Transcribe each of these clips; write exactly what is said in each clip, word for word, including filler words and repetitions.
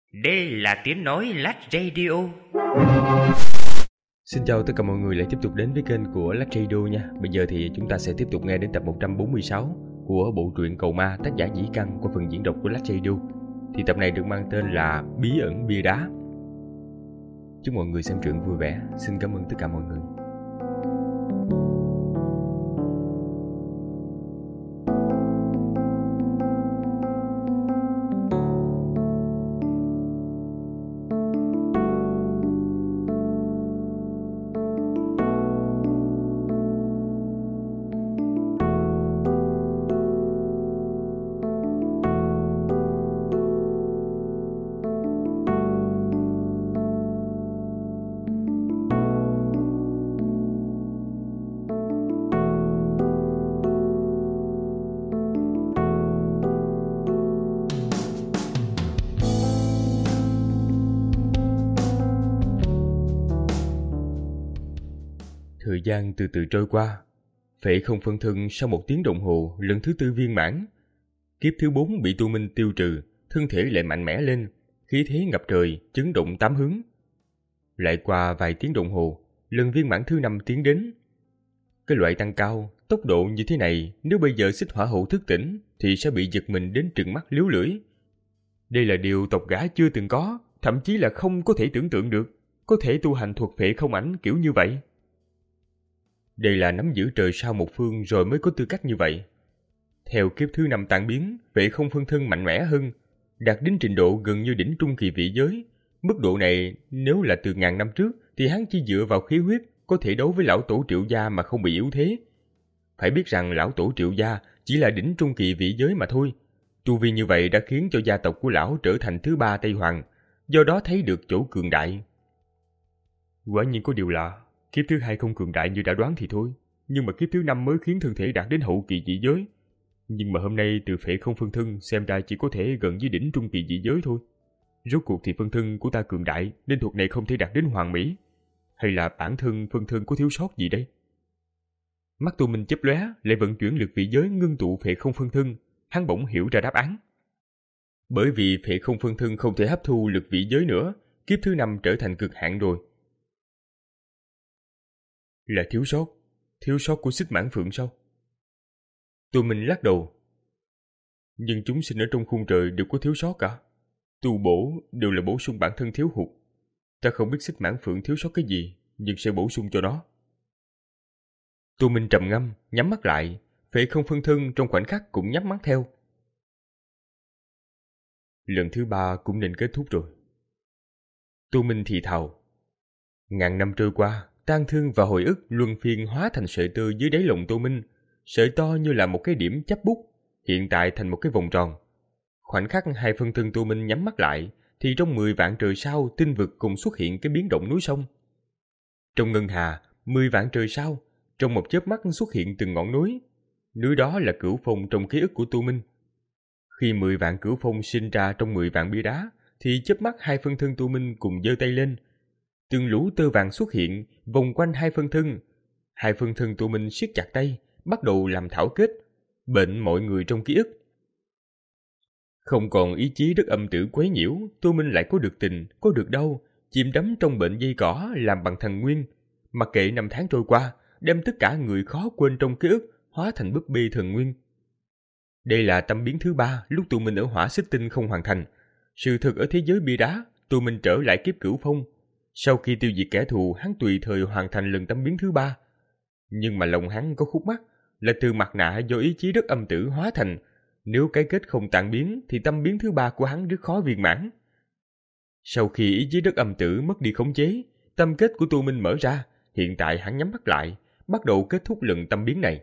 Đây là tiếng nói Lách Radio. Xin chào tất cả mọi người lại tiếp tục đến với kênh của Lách Radio nha. Bây giờ thì chúng ta sẽ tiếp tục nghe đến tập một trăm bốn mươi sáu của bộ truyện Cầu Ma tác giả Dĩ Căn qua phần diễn đọc của Lách Radio. Thì tập này được mang tên là Bí ẩn bia đá. Chúc mọi người xem truyện vui vẻ. Xin cảm ơn tất cả mọi người. Thời gian từ từ trôi qua, Phệ không phân thân sau một tiếng đồng hồ lần thứ tư viên mãn. Kiếp thứ bốn bị tu minh tiêu trừ, thân thể lại mạnh mẽ lên, khí thế ngập trời, chấn động tám hướng. Lại qua vài tiếng đồng hồ, lần viên mãn thứ năm tiến đến. Cái loại tăng cao, tốc độ như thế này, nếu bây giờ xích hỏa hậu thức tỉnh thì sẽ bị giật mình đến trừng mắt liếu lưỡi. Đây là điều tộc gã chưa từng có, thậm chí là không có thể tưởng tượng được, có thể tu hành thuật phệ không ảnh kiểu như vậy. Đây là nắm giữ trời sao một phương rồi mới có tư cách như vậy. Theo kiếp thứ năm tan biến, Phệ không phân thân mạnh mẽ hơn, đạt đến trình độ gần như đỉnh trung kỳ vị giới. Mức độ này nếu là từ ngàn năm trước thì hắn chỉ dựa vào khí huyết có thể đấu với lão tổ Triệu gia mà không bị yếu thế. Phải biết rằng lão tổ Triệu gia chỉ là đỉnh trung kỳ vị giới mà thôi. Tu vi như vậy đã khiến cho gia tộc của lão trở thành thứ ba Tây Hoàng, do đó thấy được chỗ cường đại. Quả nhiên có điều lạ. Kiếp thứ hai không cường đại như đã đoán thì thôi, nhưng mà kiếp thứ năm mới khiến thân thể đạt đến hậu kỳ dị giới. Nhưng mà hôm nay từ Phệ không phân thân xem ra chỉ có thể gần với đỉnh trung kỳ dị giới thôi. Rốt cuộc thì phân thân của ta cường đại nên thuật này không thể đạt đến hoàn mỹ. Hay là bản thân phân thân có thiếu sót gì đây? Mắt Tu Minh chớp lóe, lại vận chuyển lực vị giới ngưng tụ Phệ không phân thân, hắn bỗng hiểu ra đáp án. Bởi vì Phệ không phân thân không thể hấp thu lực vị giới nữa, kiếp thứ năm trở thành cực hạn rồi. Là thiếu sót, thiếu sót của xích mãn phượng sao? Tu Minh lắc đầu. Nhưng chúng sinh ở trong khung trời đều có thiếu sót cả. Tu bổ đều là bổ sung bản thân thiếu hụt. Ta không biết xích mãn phượng thiếu sót cái gì, nhưng sẽ bổ sung cho nó. Tu Minh trầm ngâm, nhắm mắt lại, Phệ không phân thân trong khoảnh khắc cũng nhắm mắt theo. Lần thứ ba cũng nên kết thúc rồi. Tu Minh thì thào. Ngàn năm trôi qua, tang thương và hồi ức luân phiên hóa thành sợi tơ dưới đáy lòng Tô Minh, sợi to như là một cái điểm chắp bút, hiện tại thành một cái vòng tròn. Khoảnh khắc hai phân thân Tô Minh nhắm mắt lại, thì trong mười vạn trời sao tinh vực cùng xuất hiện cái biến động núi sông. Trong ngân hà, mười vạn trời sao, trong một chớp mắt xuất hiện từng ngọn núi. Núi đó là Cửu Phong trong ký ức của Tô Minh. Khi mười vạn Cửu Phong sinh ra trong mười vạn bia đá, thì chớp mắt hai phân thân Tô Minh cùng giơ tay lên. Từng lũ tơ vàng xuất hiện, vòng quanh hai phân thân. Hai phân thân Tu Minh siết chặt tay, bắt đầu làm thảo kết, bệnh mọi người trong ký ức. Không còn ý chí đất âm tử quấy nhiễu, Tu Minh lại có được tình, có được đau, chìm đắm trong bệnh dây cỏ làm bằng thần nguyên. Mặc kệ năm tháng trôi qua, đem tất cả người khó quên trong ký ức hóa thành búp bê thần nguyên. Đây là tâm biến thứ ba lúc Tu Minh ở hỏa xích tinh không hoàn thành. Sự thực ở thế giới bia đá, Tu Minh trở lại kiếp Cửu Phong. Sau khi tiêu diệt kẻ thù, hắn tùy thời hoàn thành lần tâm biến thứ ba. Nhưng mà lòng hắn có khúc mắc, là từ mặt nạ do ý chí đất âm tử hóa thành. Nếu cái kết không tan biến, thì tâm biến thứ ba của hắn rất khó viên mãn. Sau khi ý chí đất âm tử mất đi khống chế, tâm kết của Tu Minh mở ra. Hiện tại hắn nhắm mắt lại, bắt đầu kết thúc lần tâm biến này.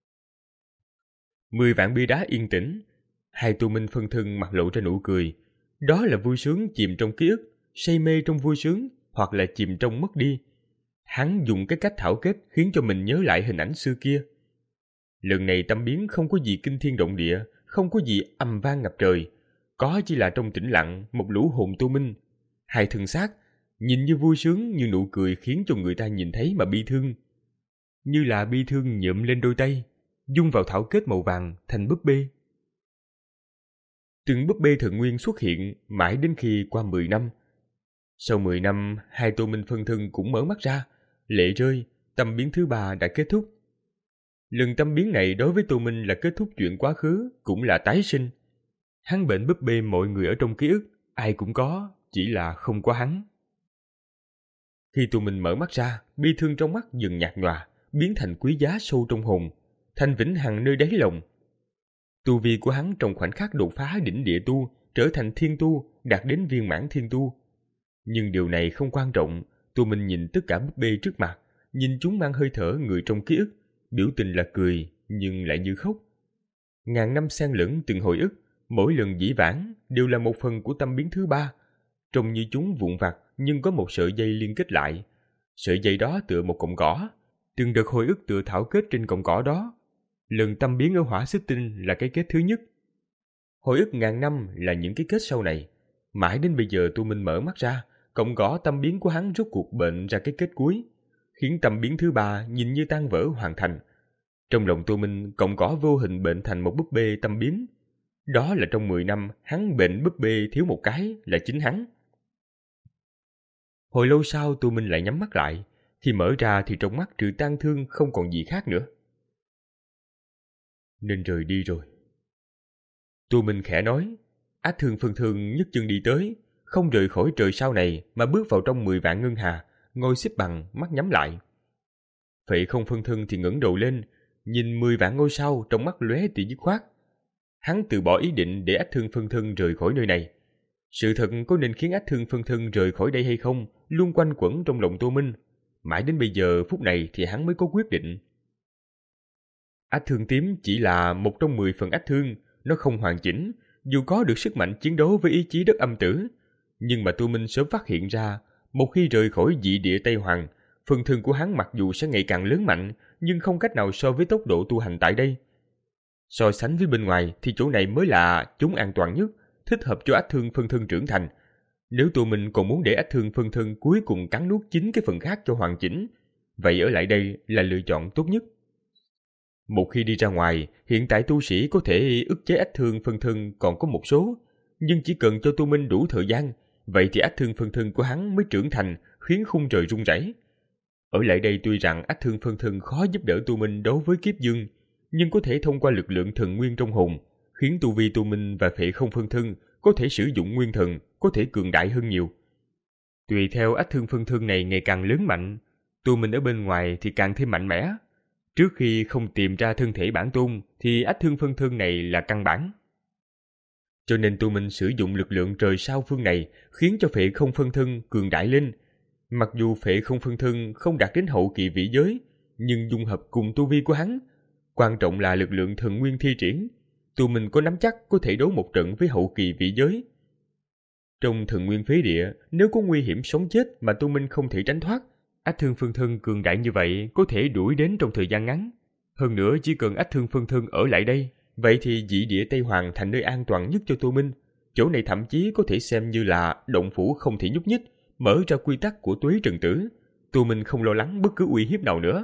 Mười vạn bia đá yên tĩnh, hai Tu Minh phân thân mặt lộ ra nụ cười. Đó là vui sướng chìm trong ký ức, say mê trong vui sướng, hoặc là chìm trong mất đi. Hắn dùng cái cách thảo kết khiến cho mình nhớ lại hình ảnh xưa kia. Lần này tâm biến không có gì kinh thiên động địa, không có gì ầm vang ngập trời, có chỉ là trong tĩnh lặng một lũ hồn Tu Minh. Hai thân xác, nhìn như vui sướng như nụ cười khiến cho người ta nhìn thấy mà bi thương. Như là bi thương nhuộm lên đôi tay, dung vào thảo kết màu vàng thành búp bê. Từng búp bê thần nguyên xuất hiện mãi đến khi qua mười năm. Sau mười năm, hai tô minh phân thân cũng mở mắt ra, lệ rơi, tâm biến thứ ba đã kết thúc. Lần tâm biến này đối với tô minh là kết thúc chuyện quá khứ, cũng là tái sinh. Hắn bệnh búp bê mọi người ở trong ký ức, ai cũng có, chỉ là không có hắn. Khi tô minh mở mắt ra, bi thương trong mắt dần nhạt nhòa, biến thành quý giá sâu trong hồn, thành vĩnh hằng nơi đáy lòng. Tu vi của hắn trong khoảnh khắc đột phá đỉnh địa tu, trở thành thiên tu, đạt đến viên mãn thiên tu. Nhưng điều này không quan trọng, Tô Minh nhìn tất cả búp bê trước mặt, nhìn chúng mang hơi thở người trong ký ức, biểu tình là cười, nhưng lại như khóc. Ngàn năm xen lẫn từng hồi ức, mỗi lần dĩ vãng đều là một phần của tâm biến thứ ba. Trông như chúng vụn vặt, nhưng có một sợi dây liên kết lại. Sợi dây đó tựa một cọng cỏ, từng đợt hồi ức tựa thảo kết trên cọng cỏ đó. Lần tâm biến ở hỏa xích tinh là cái kết thứ nhất. Hồi ức ngàn năm là những cái kết sau này. Mãi đến bây giờ Tô Minh mở mắt ra, cọng cỏ tâm biến của hắn rốt cuộc bệnh ra cái kết cuối, khiến tâm biến thứ ba nhìn như tan vỡ hoàn thành. Trong lòng Tô Minh, cọng cỏ vô hình bệnh thành một búp bê tâm biến. Đó là trong mười năm hắn bệnh búp bê thiếu một cái là chính hắn. Hồi lâu sau Tô Minh lại nhắm mắt lại, khi mở ra thì trong mắt trừ tang thương không còn gì khác nữa. Nên rời đi rồi. Tô Minh khẽ nói. Ách Thương Phân Thương nhấc chân đi tới, không rời khỏi trời sao này mà bước vào trong mười vạn ngân hà, ngồi xếp bằng, mắt nhắm lại. Phệ Không Phân Thân thì ngẩng đầu lên, nhìn mười vạn ngôi sao trong mắt lóe tia dứt khoát. Hắn từ bỏ ý định để Ách Thương Phân Thân rời khỏi nơi này. Sự thật có nên khiến Ách Thương Phân Thân rời khỏi đây hay không luôn quanh quẩn trong lòng Tô Minh. Mãi đến bây giờ phút này thì hắn mới có quyết định. Ách Thương Tím chỉ là một trong mười phần ách thương, nó không hoàn chỉnh, dù có được sức mạnh chiến đấu với ý chí đất âm tử. Nhưng mà Tô Minh sớm phát hiện ra, một khi rời khỏi dị địa Tây Hoàng, phần thân của hắn mặc dù sẽ ngày càng lớn mạnh, nhưng không cách nào so với tốc độ tu hành tại đây. So sánh với bên ngoài thì chỗ này mới là chúng an toàn nhất, thích hợp cho Ách Thương Phân Thân trưởng thành. Nếu Tô Minh còn muốn để Ách Thương Phân Thân cuối cùng cắn nuốt chính cái phần khác cho hoàn chỉnh, vậy ở lại đây là lựa chọn tốt nhất. Một khi đi ra ngoài, hiện tại tu sĩ có thể ức chế Ách Thương Phân Thân còn có một số, nhưng chỉ cần cho Tô Minh đủ thời gian, vậy thì Ách Thương Phân Thân của hắn mới trưởng thành, khiến khung trời rung rẩy. Ở lại đây tuy rằng Ách Thương Phân Thân khó giúp đỡ Tô Minh đấu với kiếp dương, nhưng có thể thông qua lực lượng thần nguyên trong hồn, khiến tu vi Tô Minh và Phệ Không Phân Thân có thể sử dụng nguyên thần, có thể cường đại hơn nhiều. Tùy theo Ách Thương Phân Thân này ngày càng lớn mạnh, Tô Minh ở bên ngoài thì càng thêm mạnh mẽ. Trước khi không tìm ra thân thể bản tôn thì Ách Thương Phân Thân này là căn bản. Cho nên Tô Minh sử dụng lực lượng trời sao phương này khiến cho Phệ Không Phân Thân cường đại lên. Mặc dù Phệ Không Phân Thân không đạt đến hậu kỳ vĩ giới, nhưng dung hợp cùng tu vi của hắn, quan trọng là lực lượng thần nguyên thi triển. Tô Minh có nắm chắc có thể đấu một trận với hậu kỳ vĩ giới. Trong thần nguyên phế địa, nếu có nguy hiểm sống chết mà Tô Minh không thể tránh thoát, Ách Thương Phân Thân cường đại như vậy có thể đuổi đến trong thời gian ngắn. Hơn nữa chỉ cần Ách Thương Phân Thân ở lại đây, vậy thì dị địa Tây Hoàng thành nơi an toàn nhất cho Tô Minh. Chỗ này thậm chí có thể xem như là động phủ không thể nhúc nhích, mở ra quy tắc của Tuế Trần Tử. Tô Minh không lo lắng bất cứ uy hiếp nào nữa.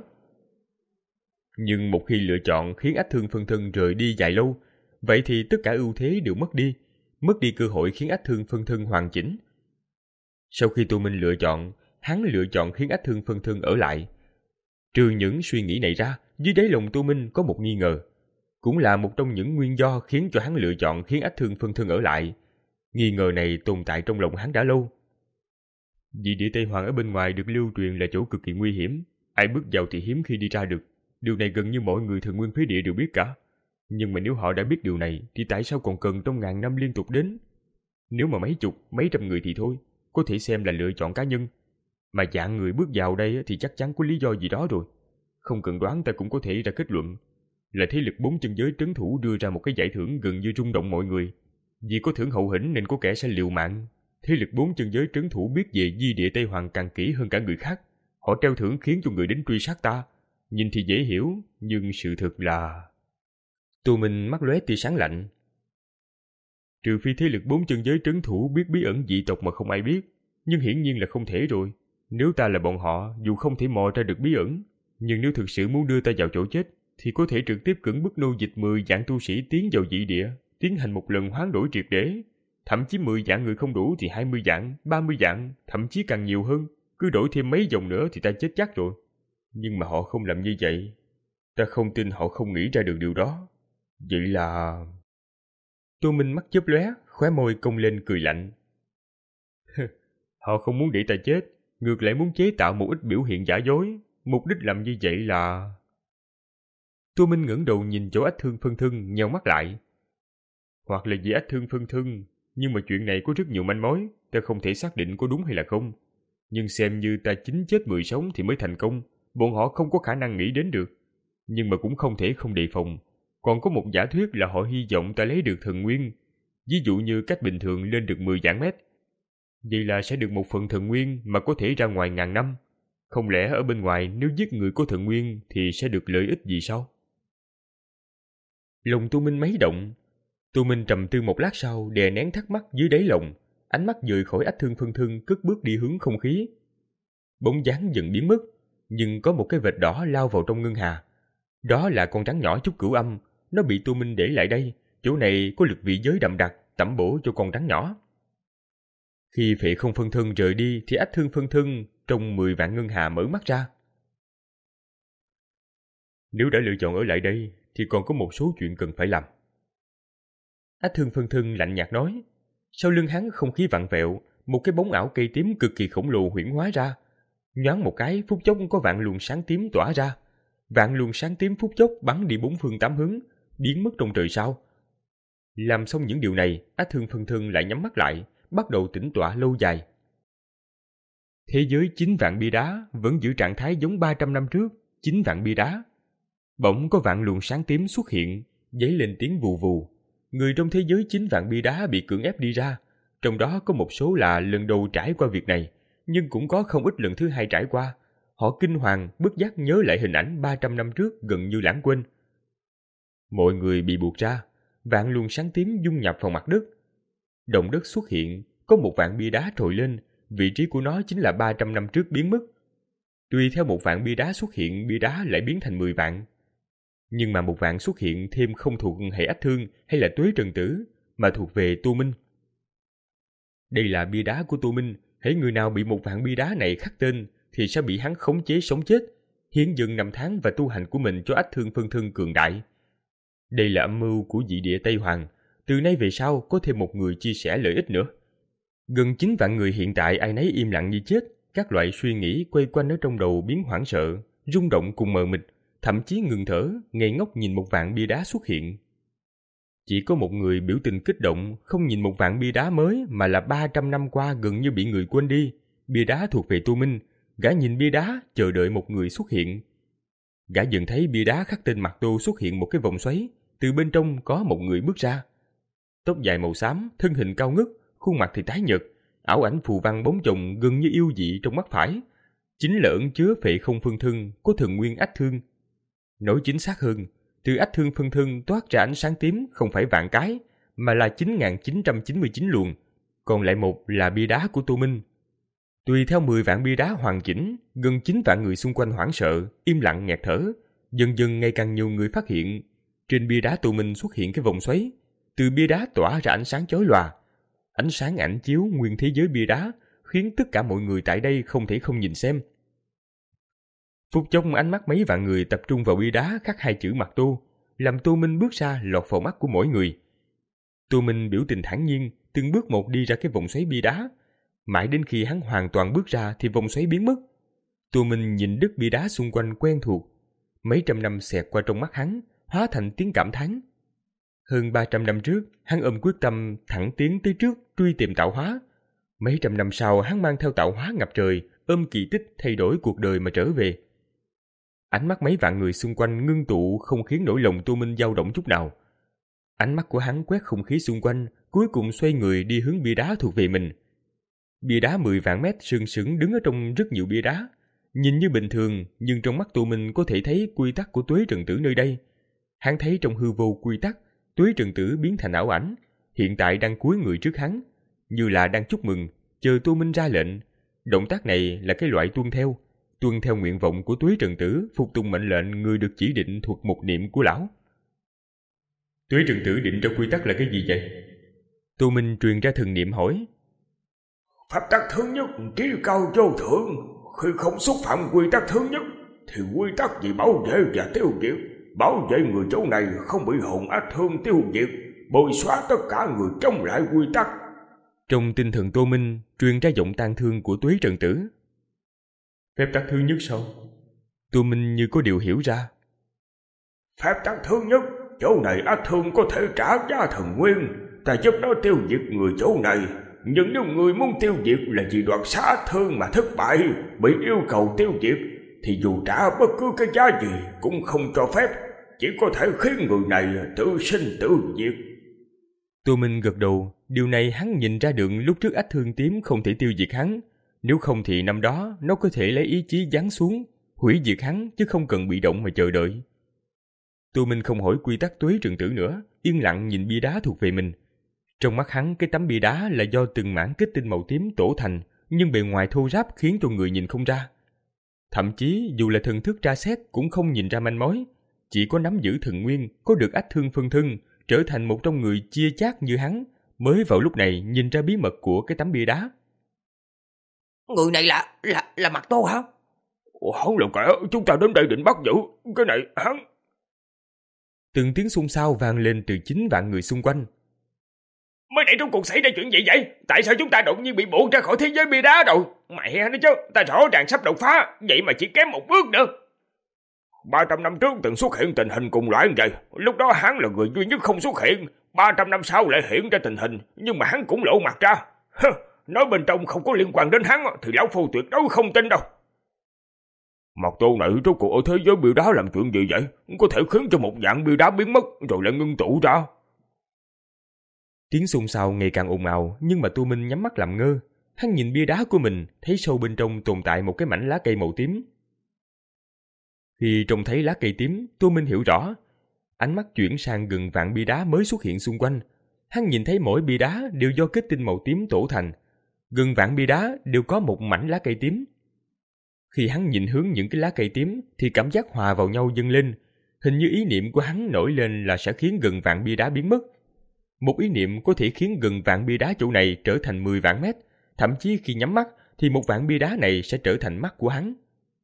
Nhưng một khi lựa chọn khiến Ách Thương Phân Thân rời đi dài lâu, vậy thì tất cả ưu thế đều mất đi, mất đi cơ hội khiến Ách Thương Phân Thân hoàn chỉnh. Sau khi Tô Minh lựa chọn, hắn lựa chọn khiến Ách Thương Phân Thân ở lại. Trừ những suy nghĩ này ra, dưới đáy lòng Tô Minh có một nghi ngờ, cũng là một trong những nguyên do khiến cho hắn lựa chọn khiến Ách Thương Phân Thân ở lại. Nghi ngờ này tồn tại trong lòng hắn đã lâu. Dị địa Tây Hoàng ở bên ngoài được lưu truyền là chỗ cực kỳ nguy hiểm, ai bước vào thì hiếm khi đi ra được. Điều này gần như mọi người thần nguyên phế địa đều biết cả. Nhưng mà nếu họ đã biết điều này thì tại sao còn cần trong ngàn năm liên tục đến? Nếu mà mấy chục, mấy trăm người thì thôi, có thể xem là lựa chọn cá nhân. Mà dạng người bước vào đây thì chắc chắn có lý do gì đó rồi. Không cần đoán ta cũng có thể ra kết luận là thế lực bốn chân giới trấn thủ đưa ra một cái giải thưởng gần như rung động mọi người. Vì có thưởng hậu hĩnh nên có kẻ sẽ liều mạng. Thế lực bốn chân giới trấn thủ biết về di địa Tây Hoàng càng kỹ hơn cả người khác. Họ treo thưởng khiến cho người đến truy sát ta. Nhìn thì dễ hiểu, nhưng sự thực là... Tô Minh mắt lóe tia sáng lạnh. Trừ phi thế lực bốn chân giới trấn thủ biết bí ẩn dị tộc mà không ai biết, nhưng hiển nhiên là không thể rồi. Nếu ta là bọn họ, dù không thể mò ra được bí ẩn, nhưng nếu thực sự muốn đưa ta vào chỗ chết, thì có thể trực tiếp cưỡng bức nô dịch mười vạn tu sĩ tiến vào dị địa, tiến hành một lần hoán đổi triệt để. Thậm chí mười vạn người không đủ thì hai mươi vạn, ba mươi vạn, thậm chí càng nhiều hơn. Cứ đổi thêm mấy dòng nữa thì ta chết chắc rồi. Nhưng mà họ không làm như vậy. Ta không tin họ không nghĩ ra được điều đó. Vậy là... Tô Minh mắt chớp lóe, khóe môi cong lên cười lạnh. Họ không muốn để ta chết, ngược lại muốn chế tạo một ít biểu hiện giả dối. Mục đích làm như vậy là... Tô Minh ngẩng đầu nhìn chỗ Ách Thương Phân Thân, nheo mắt lại. Hoặc là vì Ách Thương Phân Thân, nhưng mà chuyện này có rất nhiều manh mối, ta không thể xác định có đúng hay là không. Nhưng xem như ta chín chết mười sống thì mới thành công, bọn họ không có khả năng nghĩ đến được. Nhưng mà cũng không thể không đề phòng. Còn có một giả thuyết là họ hy vọng ta lấy được thần nguyên, ví dụ như cách bình thường lên được mười vạn mét. Vậy là sẽ được một phần thần nguyên mà có thể ra ngoài ngàn năm. Không lẽ ở bên ngoài nếu giết người có thần nguyên thì sẽ được lợi ích gì sao? Lòng Tô Minh mấy động. Tô Minh trầm tư một lát sau, đè nén thắc mắc dưới đáy lòng, ánh mắt rời khỏi Ách Thương Phân Thân, cất bước đi hướng không khí. Bóng dáng dần biến mất, nhưng có một cái vệt đỏ lao vào trong ngân hà. Đó là con rắn nhỏ Trúc Cửu Âm, nó bị Tô Minh để lại đây, chỗ này có lực vị giới đậm đặc, tẩm bổ cho con rắn nhỏ. Khi Phệ Không Phân Thân rời đi thì Ách Thương Phân Thân trong mười vạn ngân hà mở mắt ra. Nếu đã lựa chọn ở lại đây thì còn có một số chuyện cần phải làm. Ách Thương Phân Thân lạnh nhạt nói. Sau lưng hắn không khí vặn vẹo, một cái bóng ảo cây tím cực kỳ khổng lồ huyễn hóa ra. Nhoáng một cái, phút chốc có vạn luồng sáng tím tỏa ra. Vạn luồng sáng tím phút chốc bắn đi bốn phương tám hướng, biến mất trong trời sao. Làm xong những điều này, Ách Thương Phân Thân lại nhắm mắt lại, bắt đầu tĩnh tọa lâu dài. Thế giới chín vạn bia đá vẫn giữ trạng thái giống ba trăm năm trước, chín vạn bia đá. Bỗng có vạn luồng sáng tím xuất hiện, dấy lên tiếng vù vù. Người trong thế giới chín vạn bia đá bị cưỡng ép đi ra, trong đó có một số là lần đầu trải qua việc này, nhưng cũng có không ít lần thứ hai trải qua. Họ kinh hoàng, bất giác nhớ lại hình ảnh ba trăm năm trước gần như lãng quên. Mọi người bị buộc ra, vạn luồng sáng tím dung nhập vào mặt đất. Động đất xuất hiện, có một vạn bia đá trồi lên, vị trí của nó chính là ba trăm năm trước biến mất. Tùy theo một vạn bia đá xuất hiện, bia đá lại biến thành mười vạn. Nhưng mà một vạn xuất hiện thêm không thuộc hệ Ách Thương hay là Tuế Trần Tử, mà thuộc về Tô Minh. Đây là bia đá của Tô Minh, hễ người nào bị một vạn bia đá này khắc tên thì sẽ bị hắn khống chế sống chết, hiến dâng năm tháng và tu hành của mình cho Ách Thương Phân Thân cường đại. Đây là âm mưu của dị địa Tây Hoàng, từ nay về sau có thêm một người chia sẻ lợi ích nữa. Gần chín vạn người hiện tại ai nấy im lặng như chết, các loại suy nghĩ quay quanh ở trong đầu biến hoảng sợ, rung động cùng mờ mịt, thậm chí ngừng thở, ngây ngốc nhìn một vạn bia đá xuất hiện. Chỉ có một người biểu tình kích động, không nhìn một vạn bia đá mới mà là ba trăm năm qua gần như bị người quên đi. Bia đá thuộc về Tô Minh, gã nhìn bia đá chờ đợi một người xuất hiện. Gã dần thấy bia đá khắc tên mặt Tô xuất hiện một cái vòng xoáy, từ bên trong có một người bước ra. Tóc dài màu xám, thân hình cao ngất, khuôn mặt thì tái nhợt, ảo ảnh phù văn bóng chồng gần như yêu dị trong mắt phải. Chính là ẩn chứa Phệ Không Phân Thân của thần nguyên Ách Thương. Nói chính xác hơn, từ Ách Thương Phân Thân toát ra ánh sáng tím không phải vạn cái, mà là chín nghìn chín trăm chín mươi chín luồng, còn lại một là bia đá của Tô Minh. Tùy theo mười vạn bia đá hoàn chỉnh, gần chín vạn người xung quanh hoảng sợ, im lặng nghẹt thở, dần dần ngày càng nhiều người phát hiện. Trên bia đá Tô Minh xuất hiện cái vòng xoáy, từ bia đá tỏa ra ánh sáng chói lòa. Ánh sáng ảnh chiếu nguyên thế giới bia đá, khiến tất cả mọi người tại đây không thể không nhìn xem. Phút chốc ánh mắt mấy vạn người tập trung vào bia đá khắc hai chữ mặt Tô, làm Tô Minh bước ra lọt vào mắt của mỗi người. Tô Minh biểu tình thản nhiên, từng bước một đi ra cái vòng xoáy bia đá. Mãi đến khi hắn hoàn toàn bước ra thì vòng xoáy biến mất. Tô Minh nhìn đất bia đá xung quanh quen thuộc. Mấy trăm năm xẹt qua trong mắt hắn, hóa thành tiếng cảm thán. Hơn ba trăm năm trước, hắn ôm quyết tâm thẳng tiến tới trước truy tìm tạo hóa. Mấy trăm năm sau, hắn mang theo tạo hóa ngập trời, ôm kỳ tích thay đổi cuộc đời mà trở về. Ánh mắt mấy vạn người xung quanh ngưng tụ không khiến nỗi lòng Tô Minh dao động chút nào. Ánh mắt của hắn quét không khí xung quanh, cuối cùng xoay người đi hướng bia đá thuộc về mình. Bia đá mười vạn mét sừng sững đứng ở trong rất nhiều bia đá. Nhìn như bình thường, nhưng trong mắt Tô Minh có thể thấy quy tắc của Tuế Trần Tử nơi đây. Hắn thấy trong hư vô quy tắc, Tuế Trần Tử biến thành ảo ảnh, hiện tại đang cúi người trước hắn, như là đang chúc mừng, chờ Tô Minh ra lệnh. Động tác này là cái loại tuân theo, tuân theo nguyện vọng của Tuế Trần Tử, phục tùng mệnh lệnh người được chỉ định thuộc một niệm của lão. Tuế Trần Tử định ra quy tắc là cái gì vậy? Tô Minh truyền ra thần niệm hỏi. Pháp tắc thứ nhất trí cao vô thượng, khi không xúc phạm quy tắc thứ nhất thì quy tắc gì bảo vệ và tiêu diệt, bảo vệ người chỗ này không bị hồn ác thương tiêu diệt, bồi xóa tất cả người chống lại quy tắc. Trong tinh thần Tô Minh truyền ra giọng tang thương của Tuế Trần Tử. Phép tắc thứ nhất sao? Tô Minh như có điều hiểu ra. Phép tắc thứ nhất, chỗ này ác thương có thể trả giá thần nguyên, ta giúp nó tiêu diệt người chỗ này. Nhưng nếu người muốn tiêu diệt là vì đoạt xá ác thương mà thất bại, bị yêu cầu tiêu diệt, thì dù trả bất cứ cái giá gì cũng không cho phép, chỉ có thể khiến người này tự sinh tự diệt. Tô Minh gật đầu, điều này hắn nhìn ra được lúc trước ách thương tím không thể tiêu diệt hắn. Nếu không thì năm đó nó có thể lấy ý chí giáng xuống, hủy diệt hắn chứ không cần bị động mà chờ đợi. Tô Minh không hỏi quy tắc Tuế Trần Tử nữa, yên lặng nhìn bia đá thuộc về mình. Trong mắt hắn, cái tấm bia đá là do từng mảng kết tinh màu tím tổ thành, nhưng bề ngoài thô ráp khiến cho người nhìn không ra. Thậm chí dù là thần thức tra xét cũng không nhìn ra manh mối, chỉ có nắm giữ thần nguyên, có được ách thương phân thân, trở thành một trong người chia chác như hắn, mới vào lúc này nhìn ra bí mật của cái tấm bia đá. Người này là, là, là Mạc Tô hả? Hắn là kẻ chúng ta đến đây định bắt giữ, cái này hắn... Từng tiếng xôn xao vang lên từ chính vạn người xung quanh. Mới nãy trong cuộc xảy ra chuyện gì vậy? Tại sao chúng ta đột nhiên bị buộc ra khỏi thế giới bia đá rồi? Mẹ nó chứ, ta rõ ràng sắp đột phá, vậy mà chỉ kém một bước nữa. ba trăm năm trước từng xuất hiện tình hình cùng loại như vậy, lúc đó hắn là người duy nhất không xuất hiện. ba trăm năm sau lại hiện ra tình hình, nhưng mà hắn cũng lộ mặt ra. Hừ, nói bên trong không có liên quan đến hắn thì lão phu tuyệt đối không tin đâu. Mạc Tô này rốt cuộc ở thế giới bia đá làm chuyện gì vậy? Có thể khiến cho một dạng bia đá biến mất rồi lại ngưng tụ ra. Tiếng xôn xao ngày càng ồn ào, nhưng mà Tô Minh nhắm mắt làm ngơ. Hắn nhìn bia đá của mình, thấy sâu bên trong tồn tại một cái mảnh lá cây màu tím. Khi trông thấy lá cây tím, Tô Minh hiểu rõ. Ánh mắt chuyển sang gần vạn bia đá mới xuất hiện xung quanh. Hắn nhìn thấy mỗi bia đá đều do kết tinh màu tím tổ thành. Gần vạn bia đá đều có một mảnh lá cây tím. Khi hắn nhìn hướng những cái lá cây tím thì cảm giác hòa vào nhau dâng lên. Hình như ý niệm của hắn nổi lên là sẽ khiến gần vạn bia đá biến mất. Một ý niệm có thể khiến gần vạn bia đá chỗ này trở thành mười vạn mét. Thậm chí khi nhắm mắt thì một vạn bia đá này sẽ trở thành mắt của hắn.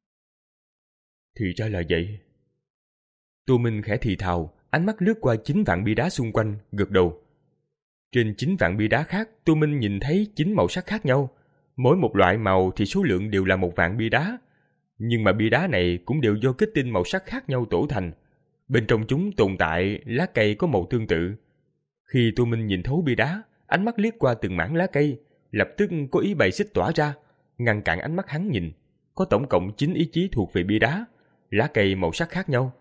Thì ra là vậy. Tô Minh khẽ thì thào, ánh mắt lướt qua chín vạn bia đá xung quanh, gật đầu. Trên chín vạn bia đá khác, Tô Minh nhìn thấy chín màu sắc khác nhau. Mỗi một loại màu thì số lượng đều là một vạn bia đá. Nhưng mà bia đá này cũng đều do kết tinh màu sắc khác nhau tổ thành. Bên trong chúng tồn tại lá cây có màu tương tự. Khi Tô Minh nhìn thấu bia đá, ánh mắt liếc qua từng mảng lá cây, lập tức có ý bày xích tỏa ra, ngăn cản ánh mắt hắn nhìn. Có tổng cộng chín ý chí thuộc về bia đá, lá cây màu sắc khác nhau.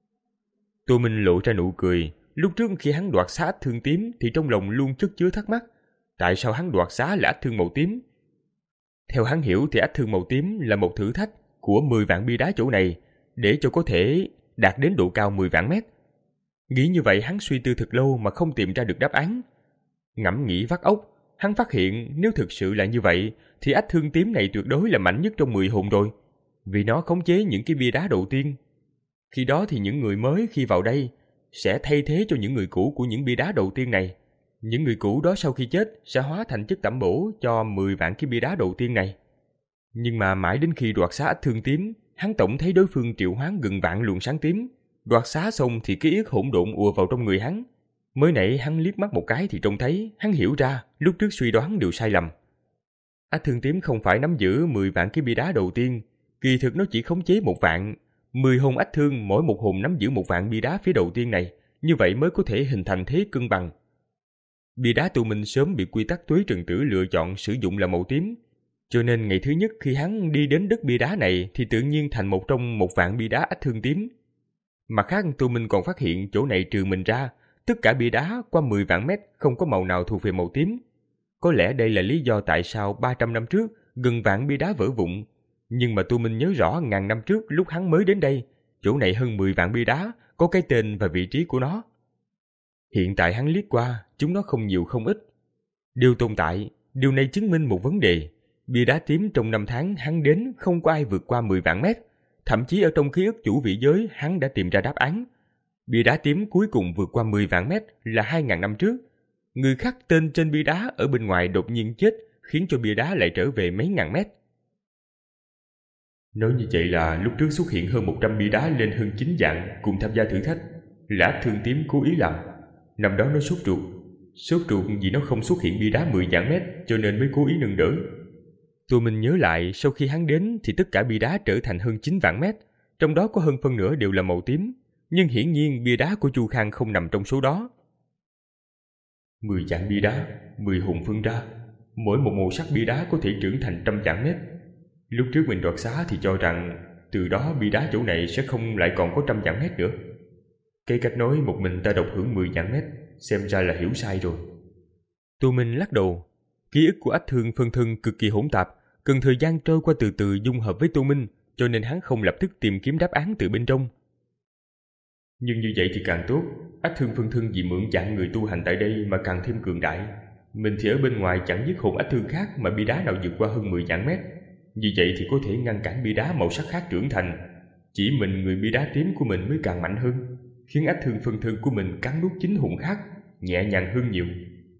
Tô Minh lộ ra nụ cười. Lúc trước khi hắn đoạt xá ách thương tím thì trong lòng luôn chất chứa thắc mắc. Tại sao hắn đoạt xá là ách thương màu tím? Theo hắn hiểu thì ách thương màu tím là một thử thách của mười vạn bia đá chỗ này, để cho có thể đạt đến độ cao mười vạn mét. Nghĩ như vậy hắn suy tư thật lâu mà không tìm ra được đáp án. Ngẫm nghĩ vắt óc, hắn phát hiện nếu thực sự là như vậy thì ách thương tím này tuyệt đối là mạnh nhất trong mười hồn rồi, vì nó khống chế những cái bia đá đầu tiên. Khi đó thì những người mới khi vào đây sẽ thay thế cho những người cũ của những bia đá đầu tiên này. Những người cũ đó sau khi chết sẽ hóa thành chất tẩm bổ cho mười vạn cái bia đá đầu tiên này. Nhưng mà mãi đến khi đoạt xá ách thương tím, hắn tổng thấy đối phương triệu hoán gần vạn luồng sáng tím. Đoạt xá xong thì ký ức hỗn độn ùa vào trong người hắn. Mới nãy hắn liếc mắt một cái thì trông thấy, hắn hiểu ra lúc trước suy đoán đều sai lầm. Ách thương tím không phải nắm giữ mười vạn cái bia đá đầu tiên, kỳ thực nó chỉ khống chế một vạn. Mười hồn ách thương mỗi một hồn nắm giữ một vạn bia đá phía đầu tiên này, như vậy mới có thể hình thành thế cân bằng. Bia đá Tô Minh sớm bị quy tắc Tuế Trần Tử lựa chọn sử dụng là màu tím, cho nên ngày thứ nhất khi hắn đi đến đất bia đá này thì tự nhiên thành một trong một vạn bia đá ách thương tím. Mặt khác Tô Minh còn phát hiện chỗ này trừ mình ra, tất cả bia đá qua mười vạn mét không có màu nào thuộc về màu tím. Có lẽ đây là lý do tại sao ba trăm năm trước gần vạn bia đá vỡ vụn. Nhưng mà Tô Minh nhớ rõ ngàn năm trước lúc hắn mới đến đây, chỗ này hơn mười vạn bia đá, có cái tên và vị trí của nó. Hiện tại hắn liếc qua, chúng nó không nhiều không ít. Đều tồn tại, điều này chứng minh một vấn đề. Bia đá tím trong năm tháng hắn đến không có ai vượt qua mười vạn mét. Thậm chí ở trong ký ức chủ vị giới hắn đã tìm ra đáp án. Bia đá tím cuối cùng vượt qua mười vạn mét là hai ngàn năm trước. Người khắc tên trên bia đá ở bên ngoài đột nhiên chết, khiến cho bia đá lại trở về mấy ngàn mét. Nói như vậy là lúc trước xuất hiện hơn một trăm bia đá lên hơn chín vạn cùng tham gia thử thách, là Ách Thương Tím cố ý làm. Năm đó nó sốt ruột, sốt ruột vì nó không xuất hiện bia đá mười vạn mét cho nên mới cố ý nâng đỡ. Tô Minh nhớ lại sau khi hắn đến thì tất cả bia đá trở thành hơn chín vạn mét, trong đó có hơn phân nửa đều là màu tím, nhưng hiển nhiên bia đá của Chu Khang không nằm trong số đó. mười vạn bia đá, mười hồn phân ra, mỗi một màu sắc bia đá có thể trưởng thành trăm vạn mét. Lúc trước mình đoạt xá thì cho rằng từ đó bia đá chỗ này sẽ không lại còn có trăm vạn mét nữa. Cái cách nói một mình ta độc hưởng mười vạn mét, xem ra là hiểu sai rồi. Tô Minh lắc đầu. Ký ức của Ách Thương phân thân cực kỳ hỗn tạp, cần thời gian trôi qua từ từ dung hợp với Tô Minh, cho nên hắn không lập tức tìm kiếm đáp án từ bên trong. Nhưng như vậy thì càng tốt, Ách Thương phân thân vì mượn dạng người tu hành tại đây mà càng thêm cường đại. Mình thì ở bên ngoài chẳng giết hồn ách thương khác mà bia đá nào vượt qua hơn mười vạn mét. Như vậy thì có thể ngăn cản bia đá màu sắc khác trưởng thành. Chỉ mình người bia đá tím của mình mới càng mạnh hơn, khiến Ách Thương phân thân của mình cắn nuốt chính hồn khác, nhẹ nhàng hơn nhiều.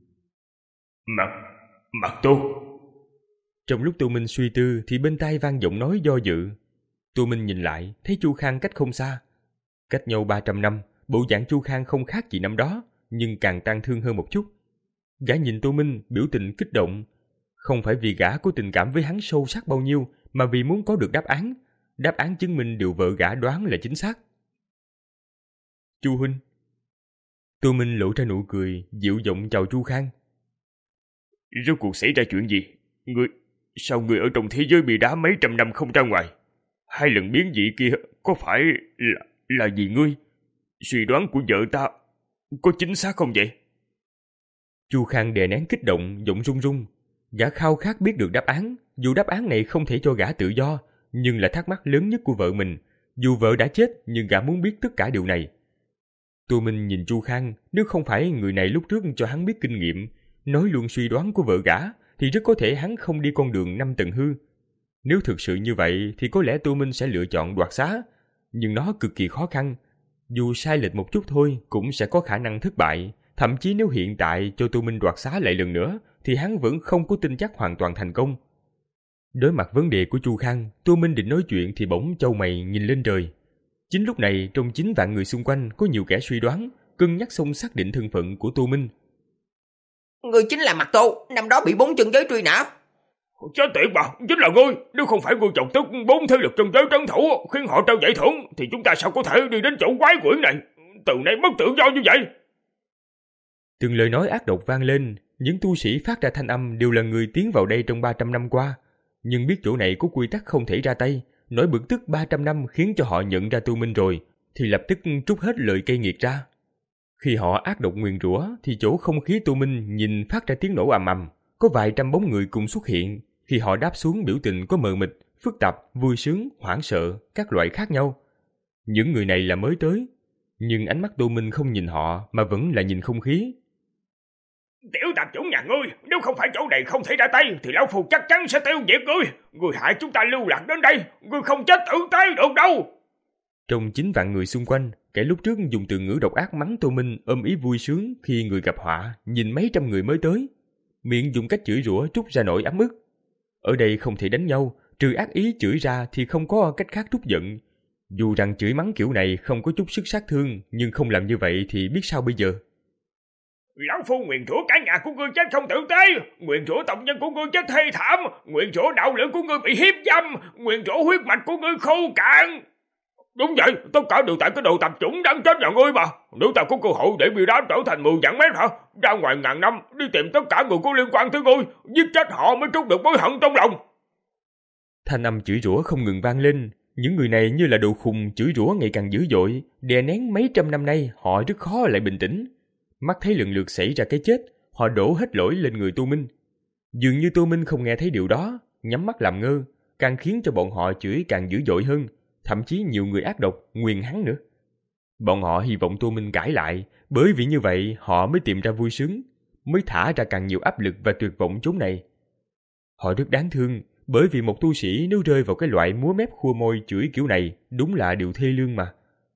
Mặt, mặt Tô. Trong lúc Tô Minh suy tư thì bên tai vang giọng nói do dự. Tô Minh nhìn lại, thấy Chu Khang cách không xa. Cách nhau ba trăm năm, bộ dạng Chu Khang không khác gì năm đó, nhưng càng tang thương hơn một chút. Gã nhìn Tô Minh, biểu tình kích động. Không phải vì gã có tình cảm với hắn sâu sắc bao nhiêu, mà vì muốn có được đáp án. Đáp án chứng minh điều vợ gã đoán là chính xác. Chu huynh. Tô Minh lộ ra nụ cười, dịu giọng chào Chu Khang. Rốt cuộc xảy ra chuyện gì? Ngươi, sao ngươi ở trong thế giới bia đá mấy trăm năm không ra ngoài? Hai lần biến dị kia có phải là, là vì ngươi? Suy đoán của vợ ta có chính xác không vậy? Chu Khang đè nén kích động, giọng run run. Gã khao khát biết được đáp án, dù đáp án này không thể cho gã tự do, nhưng là thắc mắc lớn nhất của vợ mình. Dù vợ đã chết, nhưng gã muốn biết tất cả điều này. Tô Minh nhìn Chu Khang, nếu không phải người này lúc trước cho hắn biết kinh nghiệm, nói luôn suy đoán của vợ gã, thì rất có thể hắn không đi con đường năm tầng hư. Nếu thực sự như vậy, thì có lẽ Tô Minh sẽ lựa chọn đoạt xá, nhưng nó cực kỳ khó khăn. Dù sai lệch một chút thôi, cũng sẽ có khả năng thất bại. Thậm chí nếu hiện tại cho Tô Minh đoạt xá lại lần nữa, thì hắn vẫn không có tin chắc hoàn toàn thành công. Đối mặt vấn đề của Chu Khang, Tô Minh định nói chuyện thì bỗng chau mày nhìn lên trời. Chính lúc này, trong chín vạn người xung quanh có nhiều kẻ suy đoán, cân nhắc xong xác định thân phận của Tô Minh. Ngươi chính là Mặt Tô, năm đó bị bốn chân giới truy nã. Chết tiệt bà, chính là ngươi. Nếu không phải ngươi chọc tức bốn thế lực trong giới trấn thủ khiến họ trao giải thưởng, thì chúng ta sao có thể đi đến chỗ quái quỷ này? Từ nay mất tự do như vậy. Từng lời nói ác độc vang lên, những tu sĩ phát ra thanh âm đều là người tiến vào đây trong ba trăm năm qua. Nhưng biết chỗ này có quy tắc không thể ra tay, nỗi bực tức ba trăm năm khiến cho họ nhận ra Tô Minh rồi, thì lập tức trút hết lời cay nghiệt ra. Khi họ ác độc nguyền rủa, thì chỗ không khí Tô Minh nhìn phát ra tiếng nổ ầm ầm, có vài trăm bóng người cùng xuất hiện. Khi họ đáp xuống, biểu tình có mờ mịt, phức tạp, vui sướng, hoảng sợ, các loại khác nhau. Những người này là mới tới, nhưng ánh mắt Tô Minh không nhìn họ mà vẫn là nhìn không khí. Tiểu tạp chủng nhà ngươi, nếu không phải chỗ này không thể ra tay, thì lão phu chắc chắn sẽ tiêu diệt ngươi. Ngươi hại chúng ta lưu lạc đến đây, ngươi không chết tử tế được đâu. Trong chín vạn người xung quanh, kẻ lúc trước dùng từ ngữ độc ác mắng Tô Minh ôm ý vui sướng khi người gặp họa, nhìn mấy trăm người mới tới. Miệng dùng cách chửi rủa trút ra nỗi ấm ức. Ở đây không thể đánh nhau, trừ ác ý chửi ra thì không có cách khác trút giận. Dù rằng chửi mắng kiểu này không có chút sức sát thương, nhưng không làm như vậy thì biết sao bây giờ. Lão phu nguyện rủa cả nhà của ngươi chết không tử tế, nguyện rủa tộc nhân của ngươi chết thê thảm, nguyện rủa đạo lữ của ngươi bị hiếp dâm, nguyện rủa huyết mạch của ngươi khô cạn. Đúng vậy, tất cả đều tại cái đồ tạp chủng đáng chết nhà ngươi mà. Nếu ta có cơ hội để bia đá trở thành mười vạn mét hả? Ra ngoài ngàn năm, đi tìm tất cả người có liên quan tới ngươi, giết chết họ mới trút được mối hận trong lòng. Thanh âm chửi rủa không ngừng vang lên. Những người này như là đồ khùng, chửi rủa ngày càng dữ dội, đè nén mấy trăm năm nay, họ rất khó lại bình tĩnh. Mắt thấy lần lượt xảy ra cái chết, họ đổ hết lỗi lên người Tô Minh. Dường như Tô Minh không nghe thấy điều đó, nhắm mắt làm ngơ, càng khiến cho bọn họ chửi càng dữ dội hơn, thậm chí nhiều người ác độc, nguyền hắn nữa. Bọn họ hy vọng Tô Minh cãi lại, bởi vì như vậy họ mới tìm ra vui sướng, mới thả ra càng nhiều áp lực và tuyệt vọng chốn này. Họ rất đáng thương, bởi vì một tu sĩ nếu rơi vào cái loại múa mép khua môi chửi kiểu này, đúng là điều thê lương mà.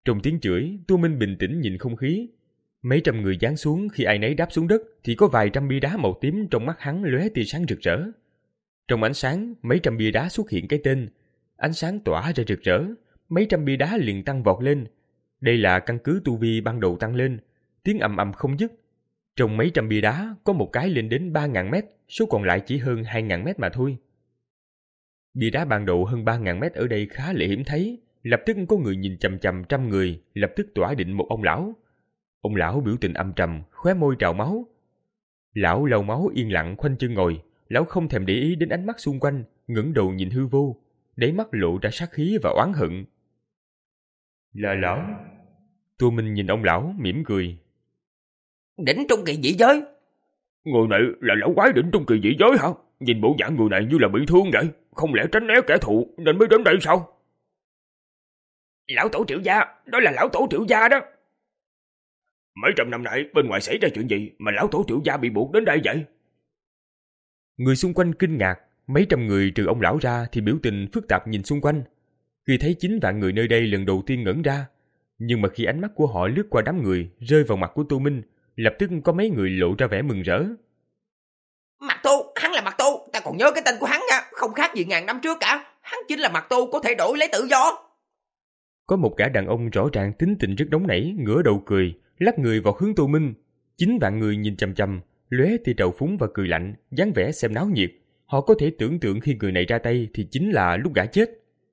Trong tiếng chửi, Tô Minh bình tĩnh nhìn không khí. Mấy trăm người giáng xuống, khi ai nấy đáp xuống đất thì có vài trăm bia đá màu tím trong mắt hắn lóe tia sáng rực rỡ. Trong ánh sáng, mấy trăm bia đá xuất hiện cái tên. Ánh sáng tỏa ra rực rỡ, mấy trăm bia đá liền tăng vọt lên. Đây là căn cứ tu vi ban đầu tăng lên, tiếng ầm ầm không dứt. Trong mấy trăm bia đá, có một cái lên đến ba nghìn mét, số còn lại chỉ hơn hai nghìn mét mà thôi. Bia đá ban đầu hơn ba nghìn mét ở đây khá là hiếm thấy, lập tức có người nhìn chằm chằm trăm người, lập tức tỏa định một ông lão. Ông lão biểu tình âm trầm, khóe môi trào máu. Lão lau máu yên lặng khoanh chân ngồi, lão không thèm để ý đến ánh mắt xung quanh, ngẩng đầu nhìn hư vô, đáy mắt lộ ra sát khí và oán hận. Là lão. Tô Minh nhìn ông lão mỉm cười. Đỉnh trung kỳ dị giới. Người này là lão quái đỉnh trung kỳ dị giới hả? Nhìn bộ dạng người này như là bị thương vậy, không lẽ tránh né kẻ thù nên mới đến đây sao? Lão tổ Triệu gia, đó là lão tổ Triệu gia đó. Mấy trăm năm nay bên ngoài xảy ra chuyện gì mà lão tổ Triệu gia bị buộc đến đây vậy? Người xung quanh kinh ngạc, mấy trăm người trừ ông lão ra thì biểu tình phức tạp nhìn xung quanh. Khi thấy chín vạn người nơi đây lần đầu tiên ngẩn ra, nhưng mà khi ánh mắt của họ lướt qua đám người rơi vào mặt của Tô Minh, lập tức có mấy người lộ ra vẻ mừng rỡ. Mạc Tô, hắn là Mạc Tô, ta còn nhớ cái tên của hắn nha, không khác gì ngàn năm trước cả, hắn chính là Mạc Tô có thể đổi lấy tự do. Có một gã đàn ông rõ ràng tính tình rất nóng nảy, ngửa đầu cười, lắc người vào hướng Tô Minh. Chín vạn người nhìn chằm chằm, lóe tia trào phúng và cười lạnh, dáng vẻ xem náo nhiệt. Họ có thể tưởng tượng khi người này ra tay thì chính là lúc gã chết.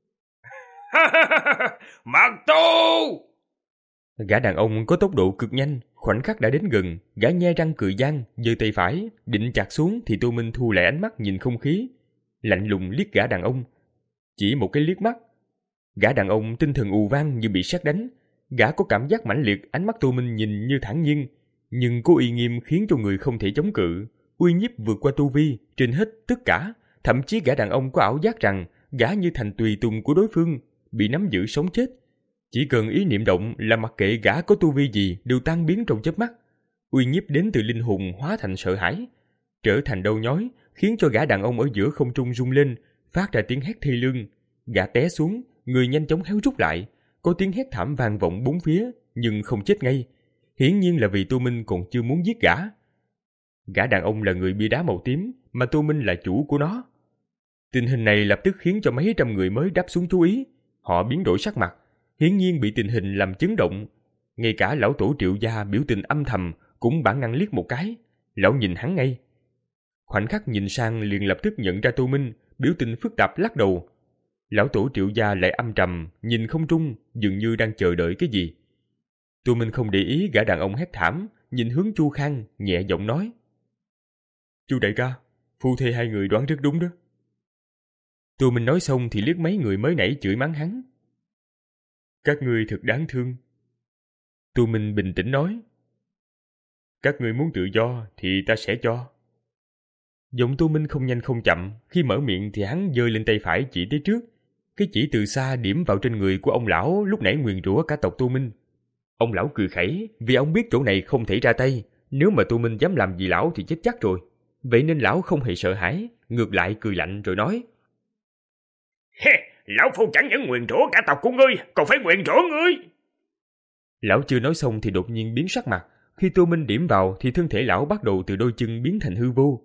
Mạc Tô! Gã đàn ông có tốc độ cực nhanh, khoảnh khắc đã đến gần, gã nhe răng cười gian, giơ tay phải, định chặt xuống thì Tô Minh thu lại ánh mắt nhìn không khí, lạnh lùng liếc gã đàn ông. Chỉ một cái liếc mắt, gã đàn ông tinh thần ù vang như bị sét đánh. Gã có cảm giác mãnh liệt, ánh mắt Tô Minh nhìn như thản nhiên, nhưng cố uy nghiêm khiến cho người không thể chống cự. Uy nhiếp vượt qua tu vi, trên hết tất cả. Thậm chí gã đàn ông có ảo giác rằng gã như thành tùy tùng của đối phương, bị nắm giữ sống chết. Chỉ cần ý niệm động là mặc kệ gã có tu vi gì đều tan biến trong chớp mắt. Uy nhiếp đến từ linh hồn hóa thành sợ hãi, trở thành đau nhói, khiến cho gã đàn ông ở giữa không trung rung lên, phát ra tiếng hét thê lương. Gã té xuống, người nhanh chóng héo rút lại, có tiếng hét thảm vang vọng bốn phía, nhưng không chết ngay. Hiển nhiên là vì Tô Minh còn chưa muốn giết gã. Gã đàn ông là người bia đá màu tím, mà Tô Minh là chủ của nó. Tình hình này lập tức khiến cho mấy trăm người mới đáp xuống chú ý. Họ biến đổi sắc mặt, hiển nhiên bị tình hình làm chấn động. Ngay cả lão tổ Triệu gia biểu tình âm thầm cũng bản năng liếc một cái. Lão nhìn hắn ngay. Khoảnh khắc nhìn sang liền lập tức nhận ra Tô Minh, biểu tình phức tạp lắc đầu. Lão tổ Triệu gia lại âm trầm, nhìn không trung, dường như đang chờ đợi cái gì. Tô Minh không để ý gã đàn ông hét thảm, nhìn hướng Chu Khang, nhẹ giọng nói. Chu đại ca, phu thê hai người đoán rất đúng đó. Tô Minh nói xong thì liếc mấy người mới nãy chửi mắng hắn. Các ngươi thật đáng thương. Tô Minh bình tĩnh nói. Các ngươi muốn tự do thì ta sẽ cho. Giọng Tô Minh không nhanh không chậm, khi mở miệng thì hắn giơ lên tay phải chỉ tới trước. Cái chỉ từ xa điểm vào trên người của ông lão lúc nãy nguyền rủa cả tộc Tô Minh. Ông lão cười khẩy, vì ông biết chỗ này không thể ra tay, nếu mà Tô Minh dám làm gì lão thì chết chắc rồi. Vậy nên lão không hề sợ hãi, ngược lại cười lạnh rồi nói. He, lão phu chẳng những nguyền rủa cả tộc của ngươi, còn phải nguyền rủa ngươi. Lão chưa nói xong thì đột nhiên biến sắc mặt. Khi Tô Minh điểm vào thì thân thể lão bắt đầu từ đôi chân biến thành hư vô.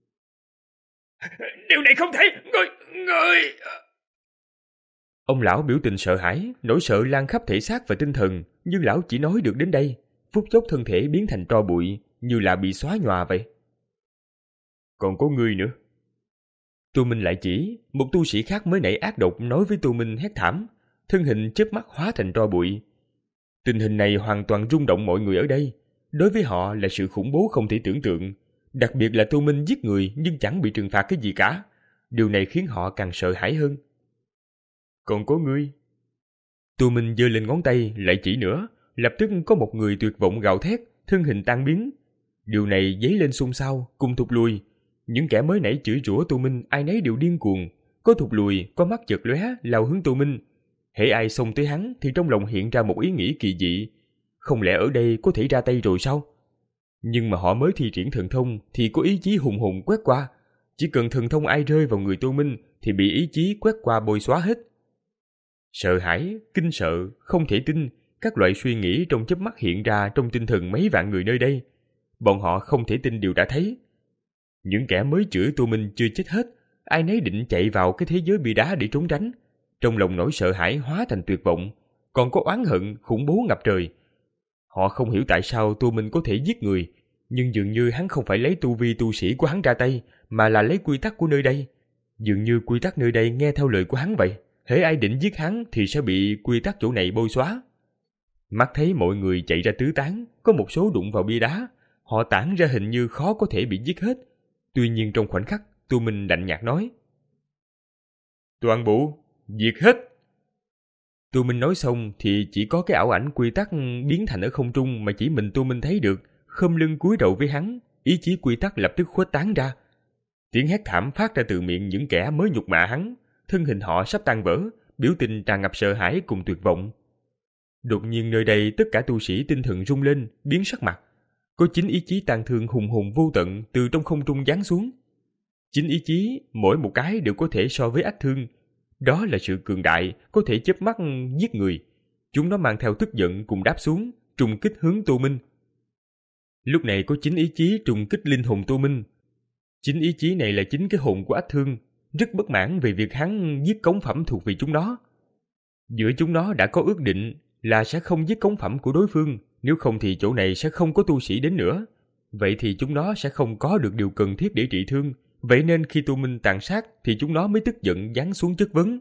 Điều này không thể, ngươi, ngươi... Ông lão biểu tình sợ hãi, nỗi sợ lan khắp thể xác và tinh thần, nhưng lão chỉ nói được đến đây, phút chốc thân thể biến thành tro bụi, như là bị xóa nhòa vậy. Còn có ngươi nữa. Tô Minh lại chỉ, một tu sĩ khác mới nãy ác độc nói với Tô Minh hét thảm, thân hình chớp mắt hóa thành tro bụi. Tình hình này hoàn toàn rung động mọi người ở đây, đối với họ là sự khủng bố không thể tưởng tượng, đặc biệt là Tô Minh giết người nhưng chẳng bị trừng phạt cái gì cả, điều này khiến họ càng sợ hãi hơn. Còn có ngươi. Tô Minh giơ lên ngón tay lại chỉ nữa, lập tức có một người tuyệt vọng gào thét, thân hình tan biến. Điều này dấy lên xôn xao, cùng thụt lùi. Những kẻ mới nãy chửi rủa Tô Minh ai nấy đều điên cuồng, có thụt lùi, có mắt chợt lóe lao hướng Tô Minh. Hễ ai xông tới hắn thì trong lòng hiện ra một ý nghĩ kỳ dị, không lẽ ở đây có thể ra tay rồi sao? Nhưng mà họ mới thi triển thần thông thì có ý chí hùng hùng quét qua, chỉ cần thần thông ai rơi vào người Tô Minh thì bị ý chí quét qua bôi xóa hết. Sợ hãi, kinh sợ, không thể tin, các loại suy nghĩ trong chớp mắt hiện ra trong tinh thần mấy vạn người nơi đây. Bọn họ không thể tin điều đã thấy. Những kẻ mới chửi Tô Minh chưa chết hết, ai nấy định chạy vào cái thế giới bia đá để trốn tránh. Trong lòng nỗi sợ hãi hóa thành tuyệt vọng, còn có oán hận khủng bố ngập trời. Họ không hiểu tại sao Tô Minh có thể giết người, nhưng dường như hắn không phải lấy tu vi tu sĩ của hắn ra tay, mà là lấy quy tắc của nơi đây. Dường như quy tắc nơi đây nghe theo lời của hắn vậy. Hễ ai định giết hắn thì sẽ bị quy tắc chỗ này bôi xóa. Mắt thấy mọi người chạy ra tứ tán, có một số đụng vào bia đá. Họ tản ra hình như khó có thể bị giết hết. Tuy nhiên trong khoảnh khắc, Tô Minh lạnh nhạt nói: toàn bộ, diệt hết. Tô Minh nói xong thì chỉ có cái ảo ảnh quy tắc biến thành ở không trung mà chỉ mình Tô Minh thấy được, khom lưng cúi đầu với hắn, ý chí quy tắc lập tức khuếch tán ra. Tiếng hét thảm phát ra từ miệng những kẻ mới nhục mạ hắn, thân hình họ sắp tan vỡ, biểu tình tràn ngập sợ hãi cùng tuyệt vọng. Đột nhiên nơi đây tất cả tu sĩ tinh thần rung lên, biến sắc mặt. Có chính ý chí tàn thương hùng hùng vô tận từ trong không trung giáng xuống. Chính ý chí, mỗi một cái đều có thể so với ách thương. Đó là sự cường đại, có thể chớp mắt giết người. Chúng nó mang theo tức giận cùng đáp xuống, trùng kích hướng Tô Minh. Lúc này có chính ý chí trùng kích linh hồn Tô Minh. Chính ý chí này là chính cái hồn của ách thương, rất bất mãn về việc hắn giết cống phẩm thuộc về chúng nó. Giữa chúng nó đã có ước định là sẽ không giết cống phẩm của đối phương, nếu không thì chỗ này sẽ không có tu sĩ đến nữa. Vậy thì chúng nó sẽ không có được điều cần thiết để trị thương. Vậy nên khi Tô Minh tàn sát thì chúng nó mới tức giận giáng xuống chất vấn: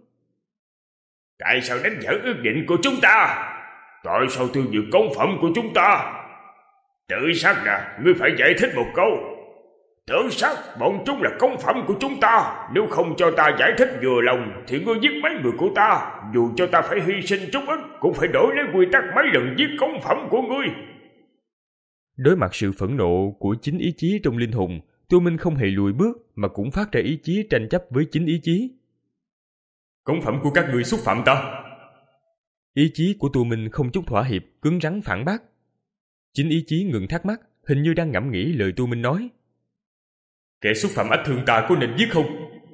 tại sao đánh dở ước định của chúng ta? Tại sao tiêu diệt cống phẩm của chúng ta? Tự sát nè, ngươi phải giải thích một câu. Tự sát, bọn chúng là cống phẩm của chúng ta. Nếu không cho ta giải thích vừa lòng thì ngươi giết mấy người của ta. Dù cho ta phải hy sinh chút ít, cũng phải đổi lấy quy tắc mấy lần giết cống phẩm của ngươi. Đối mặt sự phẫn nộ của chính ý chí trong linh hồn, Tô Minh không hề lùi bước mà cũng phát ra ý chí tranh chấp với chính ý chí. Cống phẩm của các ngươi xúc phạm ta. Ý chí của Tô Minh không chút thỏa hiệp, cứng rắn phản bác. Chính ý chí ngừng thắc mắc, hình như đang ngẫm nghĩ lời Tô Minh nói. Kẻ xúc phạm ách thương ta có nên giết không?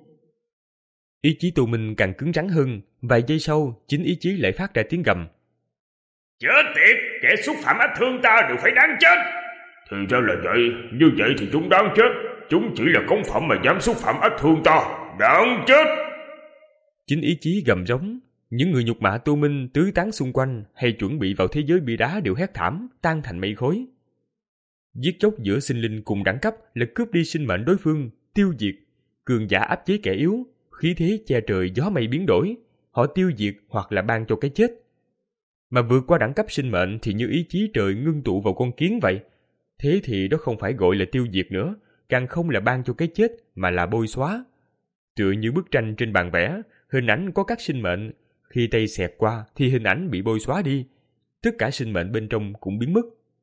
Ý chí Tô Minh càng cứng rắn hơn, vài giây sau, chính ý chí lại phát ra tiếng gầm. Chết tiệt, kẻ xúc phạm ách thương ta đều phải đáng chết. Thì ra là vậy, như vậy thì chúng đáng chết. Chúng chỉ là cống phẩm mà dám xúc phạm ách thương ta, đáng chết. Chính ý chí gầm rống, những người nhục mạ Tô Minh tứ tán xung quanh hay chuẩn bị vào thế giới bia đá đều hét thảm, tan thành mây khói. Giết chóc giữa sinh linh cùng đẳng cấp là cướp đi sinh mệnh đối phương, tiêu diệt, cường giả áp chế kẻ yếu, khí thế che trời gió mây biến đổi, họ tiêu diệt hoặc là ban cho cái chết. Mà vượt qua đẳng cấp sinh mệnh thì như ý chí trời ngưng tụ vào con kiến vậy. Thế thì đó không phải gọi là tiêu diệt nữa, càng không là ban cho cái chết mà là bôi xóa. Tựa như bức tranh trên bàn vẽ, hình ảnh có các sinh mệnh, khi tay xẹt qua thì hình ảnh bị bôi xóa đi, tất cả sinh mệnh bên trong cũng biến mất.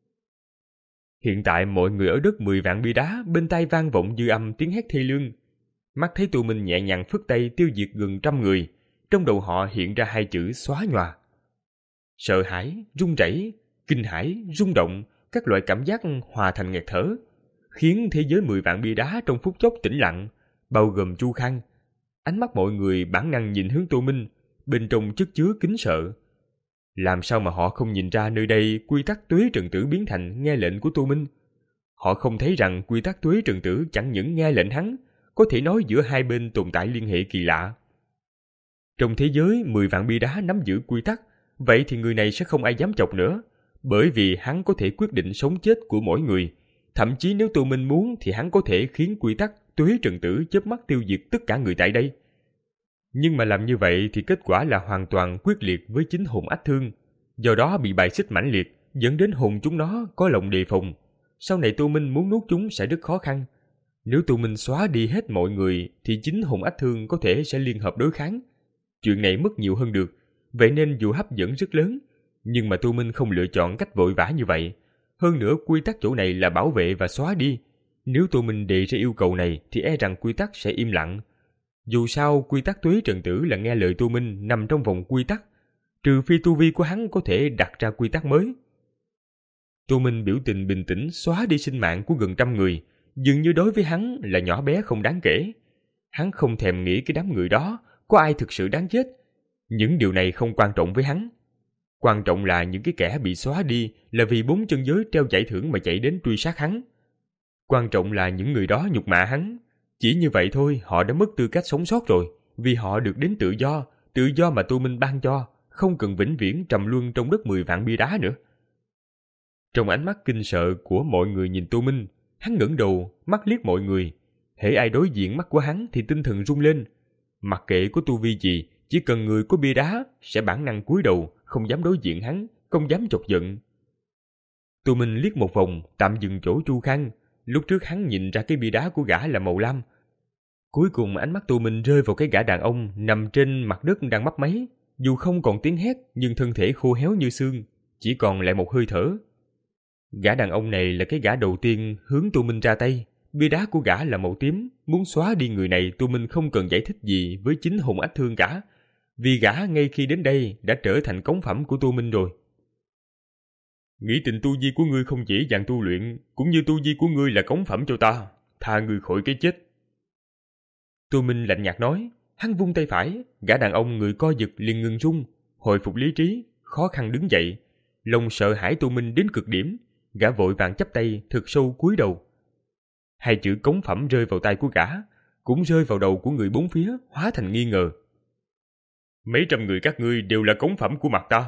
Hiện tại mọi người ở đất mười vạn bia đá bên tai vang vọng dư âm tiếng hét thê lương. Mắt thấy Tô Minh nhẹ nhàng phất tay tiêu diệt gần trăm người, trong đầu họ hiện ra hai chữ xóa nhòa. Sợ hãi, run rẩy, kinh hãi, rung động, các loại cảm giác hòa thành nghẹt thở, khiến thế giới mười vạn bia đá trong phút chốc tĩnh lặng, bao gồm Chu Khang. Ánh mắt mọi người bản năng nhìn hướng Tô Minh, bên trong chất chứa kính sợ. Làm sao mà họ không nhìn ra nơi đây quy tắc tuế trần tử biến thành nghe lệnh của Tô Minh? Họ không thấy rằng quy tắc tuế trần tử chẳng những nghe lệnh hắn, có thể nói giữa hai bên tồn tại liên hệ kỳ lạ. Trong thế giới mười vạn bia đá nắm giữ quy tắc, vậy thì người này sẽ không ai dám chọc nữa, bởi vì hắn có thể quyết định sống chết của mỗi người. Thậm chí nếu Tô Minh muốn thì hắn có thể khiến quy tắc tuế trần tử chớp mắt tiêu diệt tất cả người tại đây. Nhưng mà làm như vậy thì kết quả là hoàn toàn quyết liệt với chính hồn ách thương, do đó bị bài xích mãnh liệt, dẫn đến hồn chúng nó có lòng đề phòng. Sau này Tô Minh muốn nuốt chúng sẽ rất khó khăn. Nếu Tô Minh xóa đi hết mọi người thì chính hồn ách thương có thể sẽ liên hợp đối kháng. Chuyện này mất nhiều hơn được, vậy nên dù hấp dẫn rất lớn, nhưng mà Tô Minh không lựa chọn cách vội vã như vậy. Hơn nữa quy tắc chỗ này là bảo vệ và xóa đi. Nếu Tô Minh đề ra yêu cầu này thì e rằng quy tắc sẽ im lặng. Dù sao quy tắc tuế trần tử là nghe lời Tô Minh nằm trong vòng quy tắc, trừ phi tu vi của hắn có thể đặt ra quy tắc mới. Tô Minh biểu tình bình tĩnh xóa đi sinh mạng của gần trăm người, dường như đối với hắn là nhỏ bé không đáng kể. Hắn không thèm nghĩ cái đám người đó có ai thực sự đáng chết. Những điều này không quan trọng với hắn. Quan trọng là những cái kẻ bị xóa đi là vì bốn chân giới treo giải thưởng mà chạy đến truy sát hắn. Quan trọng là những người đó nhục mạ hắn. Chỉ như vậy thôi họ đã mất tư cách sống sót rồi, vì họ được đến tự do, tự do mà Tô Minh ban cho, không cần vĩnh viễn trầm luân trong đất mười vạn bia đá nữa. Trong ánh mắt kinh sợ của mọi người nhìn Tô Minh, hắn ngẩng đầu, mắt liếc mọi người. Hễ ai đối diện mắt của hắn thì tinh thần rung lên. Mặc kệ có tu vi gì, chỉ cần người có bia đá sẽ bản năng cúi đầu, không dám đối diện hắn, không dám chọc giận. Tô Minh liếc một vòng, tạm dừng chỗ Chu Khang. Lúc trước hắn nhìn ra cái bia đá của gã là màu lam. Cuối cùng ánh mắt Tô Minh rơi vào cái gã đàn ông nằm trên mặt đất đang mấp máy. Dù không còn tiếng hét, nhưng thân thể khô héo như xương, chỉ còn lại một hơi thở. Gã đàn ông này là cái gã đầu tiên hướng Tô Minh ra tay. Bia đá của gã là màu tím, muốn xóa đi người này Tô Minh không cần giải thích gì với chính hồn ách thương cả. Vì gã ngay khi đến đây đã trở thành cống phẩm của Tô Minh rồi. Nghĩ tình tu vi của ngươi không dễ dàng tu luyện, cũng như tu vi của ngươi là cống phẩm cho ta, tha ngươi khỏi cái chết. Tô Minh lạnh nhạt nói, hắn vung tay phải, gã đàn ông người co giật liền ngừng rung, hồi phục lý trí, khó khăn đứng dậy. Lòng sợ hãi Tô Minh đến cực điểm, gã vội vàng chắp tay thật sâu cúi đầu. Hai chữ cống phẩm rơi vào tay của gã, cũng rơi vào đầu của người bốn phía, hóa thành nghi ngờ. Mấy trăm người các ngươi đều là cống phẩm của mặt ta.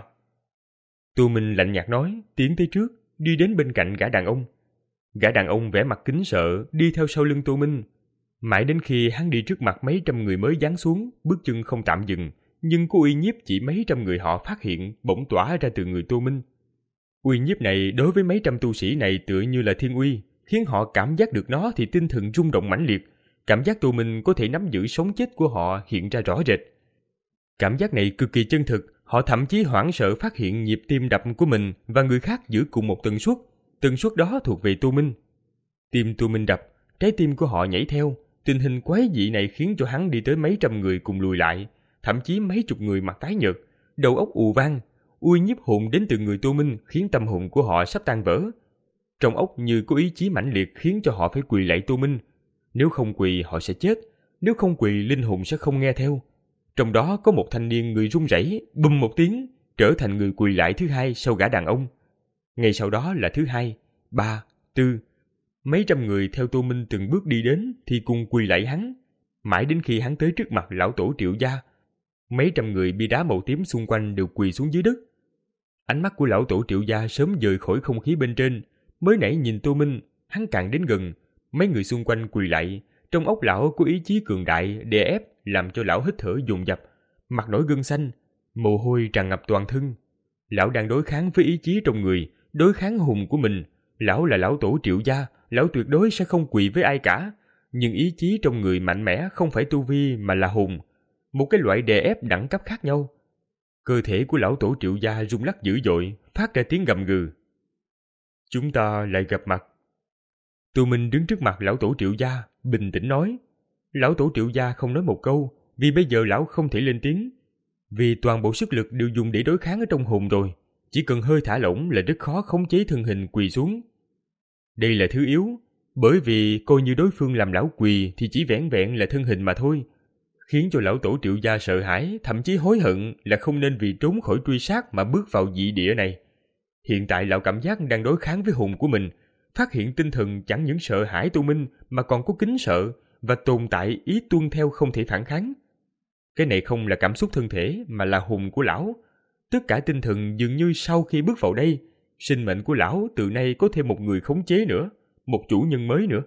Tô Minh lạnh nhạt nói, tiến tới trước, đi đến bên cạnh gã đàn ông. Gã đàn ông vẻ mặt kính sợ, đi theo sau lưng Tô Minh. Mãi đến khi hắn đi trước mặt mấy trăm người mới giáng xuống, bước chân không tạm dừng, nhưng có uy nhiếp chỉ mấy trăm người họ phát hiện bỗng tỏa ra từ người Tô Minh. Uy nhiếp này đối với mấy trăm tu sĩ này tựa như là thiên uy, khiến họ cảm giác được nó thì tinh thần rung động mãnh liệt. Cảm giác Tô Minh có thể nắm giữ sống chết của họ hiện ra rõ rệt. Cảm giác này cực kỳ chân thực, họ thậm chí hoảng sợ phát hiện nhịp tim đập của mình và người khác giữ cùng một tần suất. Tần suất đó thuộc về Tô Minh. Tim Tô Minh đập, trái tim của họ nhảy theo. Tình hình quái dị này khiến cho hắn đi tới mấy trăm người cùng lùi lại, thậm chí mấy chục người mặt tái nhợt, đầu óc ù vang. Uy nhiếp hồn đến từ người Tô Minh khiến tâm hồn của họ sắp tan vỡ. Trong óc như có ý chí mãnh liệt khiến cho họ phải quỳ lạy Tô Minh. Nếu không quỳ họ sẽ chết, nếu không quỳ linh hồn sẽ không nghe theo. Trong đó có một thanh niên người run rẩy, bùm một tiếng, trở thành người quỳ lại thứ hai sau gã đàn ông. Ngay sau đó là thứ hai, ba, tư. Mấy trăm người theo Tô Minh từng bước đi đến thì cùng quỳ lạy hắn. Mãi đến khi hắn tới trước mặt lão tổ Triệu gia, mấy trăm người bia đá màu tím xung quanh đều quỳ xuống dưới đất. Ánh mắt của lão tổ Triệu gia sớm rời khỏi không khí bên trên. Mới nãy nhìn Tô Minh, hắn càng đến gần. Mấy người xung quanh quỳ lạy. Trong óc lão có ý chí cường đại đè ép, làm cho lão hít thở dồn dập, mặt nổi gân xanh, mồ hôi tràn ngập toàn thân. Lão đang đối kháng với ý chí trong người, đối kháng hùng của mình. Lão là lão tổ Triệu gia, lão tuyệt đối sẽ không quỳ với ai cả. Nhưng ý chí trong người mạnh mẽ không phải tu vi mà là hùng, một cái loại đè ép đẳng cấp khác nhau. Cơ thể của lão tổ Triệu gia rung lắc dữ dội, phát ra tiếng gầm gừ. Chúng ta lại gặp mặt. Tô Minh đứng trước mặt lão tổ Triệu gia, bình tĩnh nói. Lão tổ Triệu gia không nói một câu, vì bây giờ lão không thể lên tiếng. Vì toàn bộ sức lực đều dùng để đối kháng ở trong hồn rồi, chỉ cần hơi thả lỏng là rất khó khống chế thân hình quỳ xuống. Đây là thứ yếu, bởi vì coi như đối phương làm lão quỳ thì chỉ vẻn vẹn là thân hình mà thôi, khiến cho lão tổ Triệu gia sợ hãi, thậm chí hối hận là không nên vì trốn khỏi truy sát mà bước vào dị địa này. Hiện tại lão cảm giác đang đối kháng với hồn của mình, phát hiện tinh thần chẳng những sợ hãi Tô Minh mà còn có kính sợ và tồn tại ý tuân theo không thể phản kháng. Cái này không là cảm xúc thân thể mà là hồn của lão. Tất cả tinh thần dường như sau khi bước vào đây, sinh mệnh của lão từ nay có thêm một người khống chế nữa, một chủ nhân mới nữa.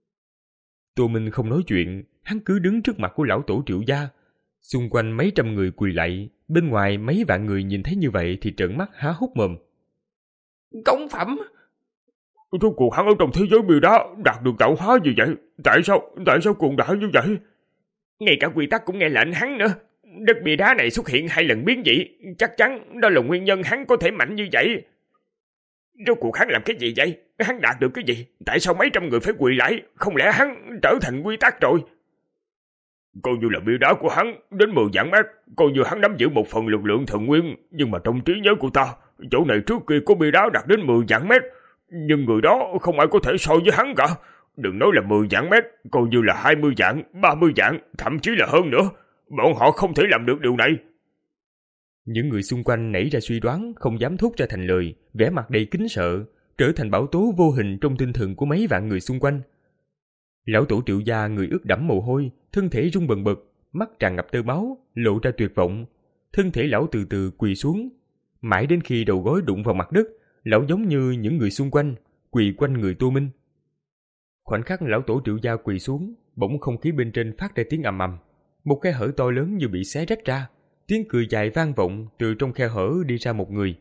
Tô Minh không nói chuyện, hắn cứ đứng trước mặt của lão tổ Triệu gia. Xung quanh mấy trăm người quỳ lạy, bên ngoài mấy vạn người nhìn thấy như vậy thì trợn mắt há hốc mồm. Cống phẩm? Rốt cuộc hắn ở trong thế giới bia đá đạt được tạo hóa như vậy? Tại sao, tại sao cuồng đại như vậy? Ngay cả quy tắc cũng nghe lệnh hắn nữa. Đất bia đá này xuất hiện hai lần biến dị, chắc chắn đó là nguyên nhân hắn có thể mạnh như vậy. Rốt cuộc hắn làm cái gì vậy? Hắn đạt được cái gì? Tại sao mấy trăm người phải quỳ lại? Không lẽ hắn trở thành quy tắc rồi? Coi như là bia đá của hắn đến mười vạn mét, coi như hắn nắm giữ một phần lực lượng thần nguyên, nhưng mà trong trí nhớ của ta, chỗ này trước kia có bia đá đạt đến mười vạn mét, nhưng người đó không ai có thể so với hắn cả. Đừng nói là mười vạn mét, coi như là hai mươi vạn, ba mươi vạn, thậm chí là hơn nữa, bọn họ không thể làm được điều này. Những người xung quanh nảy ra suy đoán không dám thốt ra thành lời, vẻ mặt đầy kính sợ, trở thành bão tố vô hình trong tinh thần của mấy vạn người xung quanh. Lão tổ Triệu gia người ướt đẫm mồ hôi, thân thể run bần bật, mắt tràn ngập tơ máu, lộ ra tuyệt vọng. Thân thể lão từ từ quỳ xuống, mãi đến khi đầu gối đụng vào mặt đất, lão giống như những người xung quanh, quỳ quanh người Tô Minh. Khoảnh khắc lão tổ Triệu gia quỳ xuống, bỗng không khí bên trên phát ra tiếng ầm ầm, một khe hở to lớn như bị xé rách ra, tiếng cười dài vang vọng từ trong khe hở đi ra một người.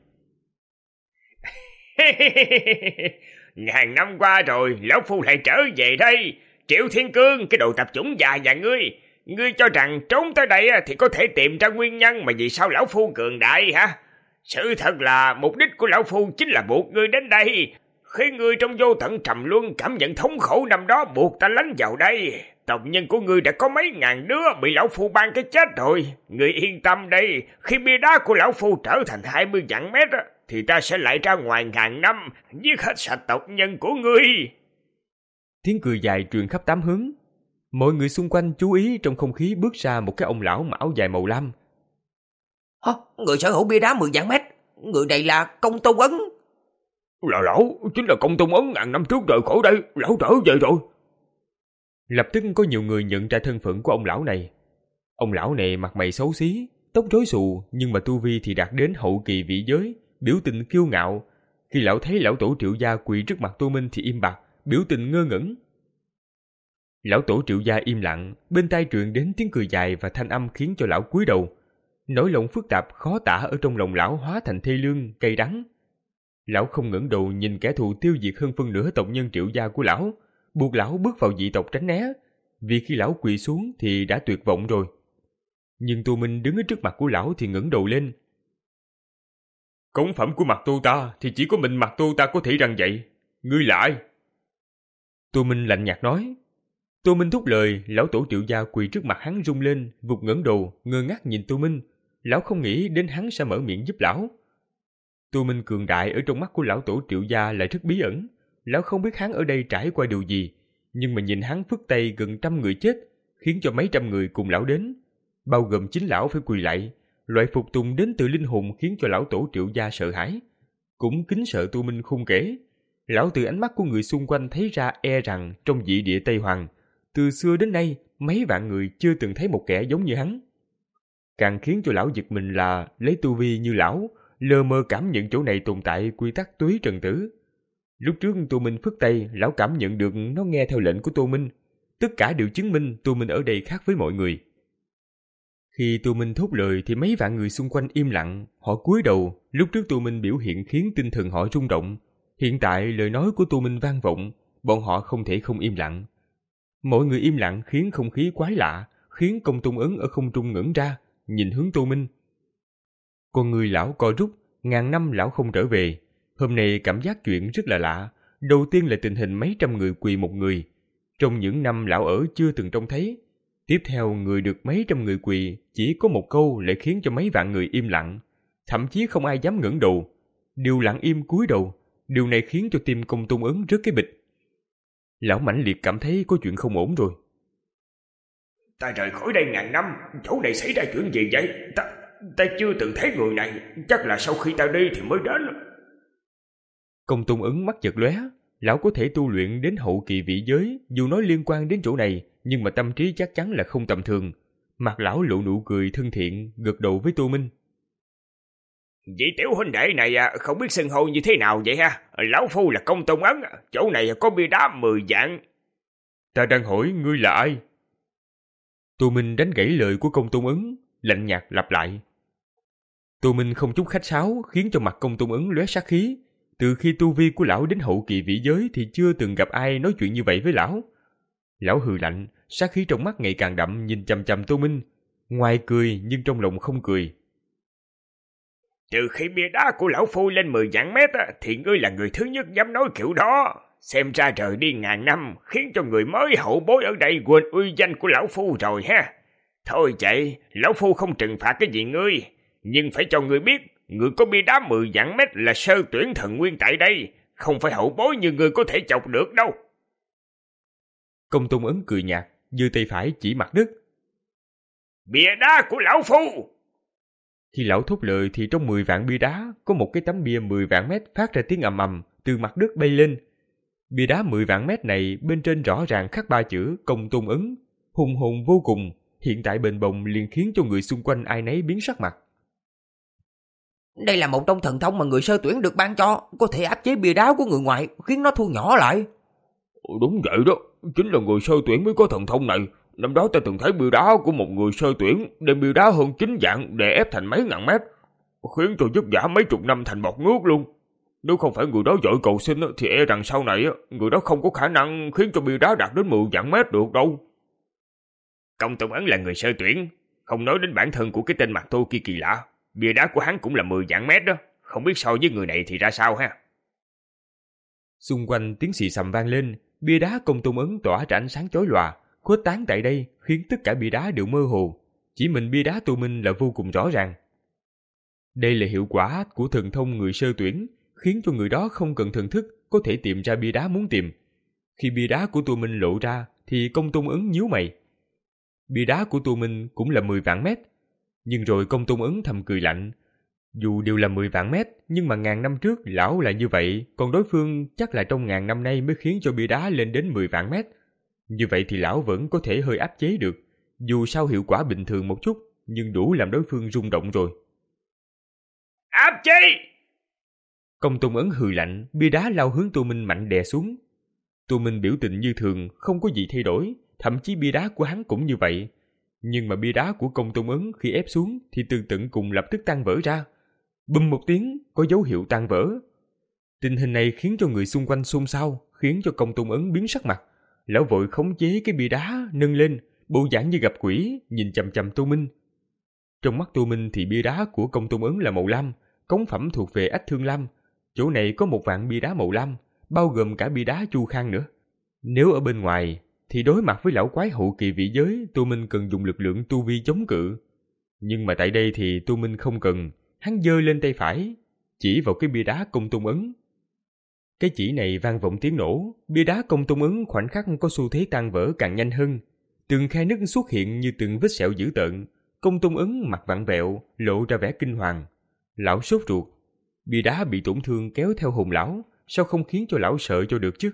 Ngàn năm qua rồi, lão phu lại trở về đây. Triệu Thiên Cương, cái đồ tập chủng già nhà ngươi, ngươi cho rằng trốn tới đây thì có thể tìm ra nguyên nhân mà vì sao lão phu cường đại hả? Sự thật là mục đích của lão phu chính là buộc ngươi đến đây, khi ngươi trong vô tận trầm luân cảm nhận thống khổ năm đó buộc ta lánh vào đây. Tộc nhân của ngươi đã có mấy ngàn đứa bị lão phu ban cái chết rồi. Ngươi yên tâm đây, khi bia đá của lão phu trở thành hai mươi vạn mét thì ta sẽ lại ra ngoài ngàn năm, giết hết sạch tộc nhân của ngươi. Tiếng cười dài truyền khắp tám hướng. Mọi người xung quanh chú ý, trong không khí bước ra một cái ông lão mặc áo dài màu lam. Hả? Người sở hữu bia đá mười vạn mét, người này là Công Tôn Ấn. Là lão, chính là Công Tôn Ấn ngàn năm trước rời khỏi đây, lão trở về rồi. Lập tức có nhiều người nhận ra thân phận của ông lão này. Ông lão này mặt mày xấu xí, tóc rối xù, nhưng mà tu vi thì đạt đến hậu kỳ vị giới, biểu tình kiêu ngạo. Khi lão thấy lão tổ Triệu gia quỳ trước mặt Tô Minh thì im bặt, biểu tình ngơ ngẩn. Lão tổ Triệu gia im lặng, bên tai truyền đến tiếng cười dài và thanh âm khiến cho lão cúi đầu. Nỗi lòng phức tạp khó tả ở trong lòng lão hóa thành thê lương, cay đắng. Lão không ngẩng đầu nhìn kẻ thù tiêu diệt hơn phân nửa tộc nhân Triệu gia của lão, buộc lão bước vào dị tộc tránh né, vì khi lão quỳ xuống thì đã tuyệt vọng rồi. Nhưng Tô Minh đứng ở trước mặt của lão thì ngẩng đầu lên. Cống phẩm của mặt tu ta thì chỉ có mình mặt tu ta có thể rằng vậy. Ngươi là ai? Tô Minh lạnh nhạt nói. Tô Minh thúc lời, lão tổ Triệu gia quỳ trước mặt hắn rung lên, vụt ngẩng đầu, ngơ ngác nhìn Tô Minh. Lão không nghĩ đến hắn sẽ mở miệng giúp lão. Tô Minh cường đại ở trong mắt của lão tổ Triệu gia lại rất bí ẩn. Lão không biết hắn ở đây trải qua điều gì, nhưng mà nhìn hắn phất tay gần trăm người chết, khiến cho mấy trăm người cùng lão đến, bao gồm chính lão phải quỳ lại. Loại phục tùng đến từ linh hồn khiến cho lão tổ Triệu gia sợ hãi, cũng kính sợ Tô Minh không kể. Lão từ ánh mắt của người xung quanh thấy ra e rằng trong dị địa Tây Hoàng, từ xưa đến nay mấy vạn người chưa từng thấy một kẻ giống như hắn. Càng khiến cho lão giật mình là lấy tu vi như lão, lờ mờ cảm nhận chỗ này tồn tại quy tắc túy trần tử. Lúc trước Tô Minh phất tay, lão cảm nhận được nó nghe theo lệnh của Tô Minh. Tất cả đều chứng minh Tô Minh ở đây khác với mọi người. Khi Tô Minh thốt lời thì mấy vạn người xung quanh im lặng, họ cúi đầu. Lúc trước Tô Minh biểu hiện khiến tinh thần họ rung động. Hiện tại lời nói của Tô Minh vang vọng, bọn họ không thể không im lặng. Mọi người im lặng khiến không khí quái lạ, khiến Công Tôn Ấn ở không trung ngẩn ra, nhìn hướng Tô Minh. Con người lão co rút, ngàn năm lão không trở về. Hôm nay cảm giác chuyện rất là lạ. Đầu tiên là tình hình mấy trăm người quỳ một người. Trong những năm lão ở chưa từng trông thấy. Tiếp theo người được mấy trăm người quỳ, chỉ có một câu lại khiến cho mấy vạn người im lặng. Thậm chí không ai dám ngẩng đầu. Đều lặng im cúi đầu. Điều này khiến cho tim Công Tôn Ấn rớt cái bịch. Lão mãnh liệt cảm thấy có chuyện không ổn rồi. Ta rời khỏi đây ngàn năm, chỗ này xảy ra chuyện gì vậy? Ta, ta chưa từng thấy người này, chắc là sau khi ta đi thì mới đến. Công Tôn Ấn mắt chợt lóe, lão có thể tu luyện đến hậu kỳ vị giới, dù nói liên quan đến chỗ này, nhưng mà tâm trí chắc chắn là không tầm thường. Mặt lão lộ nụ cười thân thiện, gật đầu với Tô Minh. Vị tiểu huynh đệ này không biết xưng hô như thế nào vậy ha? Lão phu là Công Tôn Ấn, chỗ này có bia đá mười vạn. Ta đang hỏi ngươi là ai? Tô Minh đánh gãy lời của Công Tôn Ấn, lạnh nhạt lặp lại. Tô Minh không chút khách sáo khiến cho mặt Công Tôn Ấn lóe sát khí. Từ khi tu vi của lão đến hậu kỳ vĩ giới thì chưa từng gặp ai nói chuyện như vậy với lão. Lão hừ lạnh, sát khí trong mắt ngày càng đậm nhìn chằm chằm Tô Minh. Ngoài cười nhưng trong lòng không cười. Từ khi bia đá của lão phu lên mười vạn mét thì ngươi là người thứ nhất dám nói kiểu đó. Xem ra trời đi ngàn năm khiến cho người mới hậu bối ở đây quên uy danh của lão phu rồi ha. Thôi vậy, lão phu không trừng phạt cái gì ngươi, nhưng phải cho ngươi biết, ngươi có bia đá mười vạn mét là sơ tuyển thần nguyên tại đây, không phải hậu bối như ngươi có thể chọc được đâu. Công Tôn Ấn cười nhạt, giơ tay phải chỉ mặt đất. Bia đá của lão phu! Khi lão thốt lời thì trong mười vạn bia đá có một cái tấm bia mười vạn mét phát ra tiếng ầm ầm từ mặt đất bay lên. Bia đá mười vạn mét này bên trên rõ ràng khắc ba chữ Công Tôn Ấn, hùng hồn vô cùng, hiện tại bền bồng liền khiến cho người xung quanh ai nấy biến sắc mặt. Đây là một trong thần thông mà người sơ tuyển được ban cho, có thể áp chế bia đá của người ngoài, khiến nó thu nhỏ lại. Đúng vậy đó, chính là người sơ tuyển mới có thần thông này. Năm đó ta từng thấy bia đá của một người sơ tuyển đem bia đá hơn chín vạn để ép thành mấy ngàn mét, khiến cho vất vả mấy chục năm thành bọt nước luôn. Nếu không phải người đó giỏi cầu sinh thì e rằng sau này người đó không có khả năng khiến cho bia đá đạt đến mười vạn mét được đâu. Công Tôn Ấn là người sơ tuyển, không nói đến bản thân của cái tên mặt tô kia kỳ lạ. Bia đá của hắn cũng là mười vạn mét đó, không biết so với người này thì ra sao ha. Xung quanh tiếng xì xầm vang lên, bia đá Công Tôn Ấn tỏa ra ánh sáng chói lòa, khuếch tán tại đây khiến tất cả bia đá đều mơ hồ, chỉ mình bia đá Tô Minh là vô cùng rõ ràng. Đây là hiệu quả của thần thông người sơ tuyển, khiến cho người đó không cần thần thức có thể tìm ra bia đá muốn tìm. Khi bia đá của Tô Minh lộ ra thì Công Tôn Ấn nhíu mày. Bia đá của Tô Minh cũng là mười vạn mét, nhưng rồi Công Tôn Ấn thầm cười lạnh. Dù đều là mười vạn mét, nhưng mà ngàn năm trước lão là như vậy, còn đối phương chắc là trong ngàn năm nay mới khiến cho bia đá lên đến mười vạn mét. Như vậy thì lão vẫn có thể hơi áp chế được, dù sao hiệu quả bình thường một chút, nhưng đủ làm đối phương rung động rồi. Áp chế! Công Tôn Ấn hừ lạnh, bia đá lao hướng Tô Minh mạnh đè xuống. Tô Minh biểu tình như thường, không có gì thay đổi, thậm chí bia đá của hắn cũng như vậy. Nhưng mà bia đá của Công Tôn Ấn khi ép xuống thì từ tận cùng lập tức tan vỡ ra. Bùm một tiếng, có dấu hiệu tan vỡ. Tình hình này khiến cho người xung quanh xôn xao, khiến cho Công Tôn Ấn biến sắc mặt. Lão vội khống chế cái bia đá nâng lên, bộ dạng như gặp quỷ, nhìn chằm chằm Tô Minh. Trong mắt Tô Minh thì bia đá của Công Tôn Ấn là màu lam, cống phẩm thuộc về Ách Thương Lam. Chỗ này có một vạn bia đá màu lam, bao gồm cả bia đá Chu Khang nữa. Nếu ở bên ngoài thì đối mặt với lão quái hậu kỳ vị giới, Tô Minh cần dùng lực lượng tu vi chống cự. Nhưng mà tại đây thì Tô Minh không cần, hắn giơ lên tay phải, chỉ vào cái bia đá Công Tôn Ấn. Cái chỉ này vang vọng tiếng nổ, bia đá Công Tôn Ấn khoảnh khắc có xu thế tan vỡ càng nhanh hơn. Từng khe nứt xuất hiện như từng vết sẹo dữ tợn, Công Tôn Ấn mặt vặn vẹo, lộ ra vẻ kinh hoàng. Lão sốt ruột, bia đá bị tổn thương kéo theo hồn lão, sao không khiến cho lão sợ cho được chứ?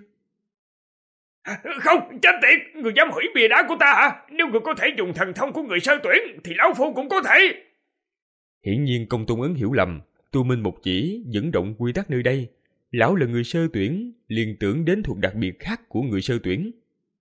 Không, chết tiệt, người dám hủy bia đá của ta hả? Nếu người có thể dùng thần thông của người sơ tuyển thì lão phu cũng có thể. Hiển nhiên Công Tôn Ấn hiểu lầm, Tô Minh một chỉ dẫn động quy tắc nơi đây. Lão là người sơ tuyển, liền tưởng đến thuộc đặc biệt khác của người sơ tuyển.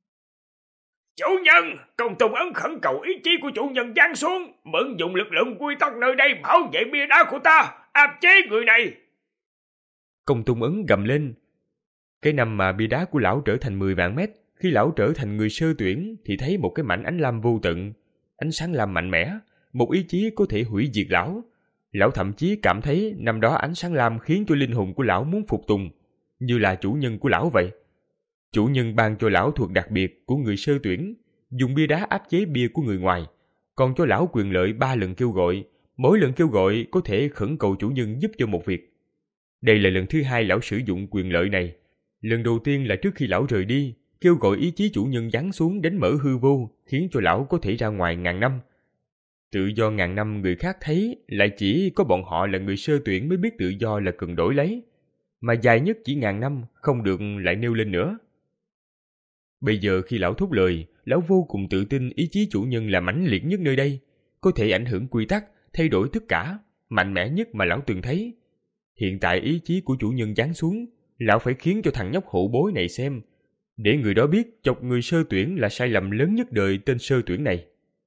Chủ nhân, Công Tôn Ấn khẩn cầu ý chí của chủ nhân giáng xuống, mượn dùng lực lượng quy tắc nơi đây bảo vệ bia đá của ta, áp chế người này. Công Tôn Ấn gầm lên. Cái năm mà bia đá của lão trở thành mười vạn mét, khi lão trở thành người sơ tuyển thì thấy một cái mảnh ánh lam vô tận, ánh sáng lam mạnh mẽ, một ý chí có thể hủy diệt lão. Lão thậm chí cảm thấy năm đó ánh sáng lam khiến cho linh hồn của lão muốn phục tùng, như là chủ nhân của lão vậy. Chủ nhân ban cho lão thuộc đặc biệt của người sơ tuyển, dùng bia đá áp chế bia của người ngoài, còn cho lão quyền lợi ba lần kêu gọi, mỗi lần kêu gọi có thể khẩn cầu chủ nhân giúp cho một việc. Đây là lần thứ hai lão sử dụng quyền lợi này. Lần đầu tiên là trước khi lão rời đi, kêu gọi ý chí chủ nhân giáng xuống đến mở hư vô, khiến cho lão có thể ra ngoài ngàn năm. Tự do ngàn năm người khác thấy, lại chỉ có bọn họ là người sơ tuyển mới biết tự do là cần đổi lấy. Mà dài nhất chỉ ngàn năm, không được lại nêu lên nữa. Bây giờ khi lão thốt lời, lão vô cùng tự tin ý chí chủ nhân là mãnh liệt nhất nơi đây, có thể ảnh hưởng quy tắc, thay đổi tất cả, mạnh mẽ nhất mà lão từng thấy. Hiện tại ý chí của chủ nhân giáng xuống, lão phải khiến cho thằng nhóc hậu bối này xem, để người đó biết chọc người sơ tuyển là sai lầm lớn nhất đời tên sơ tuyển này.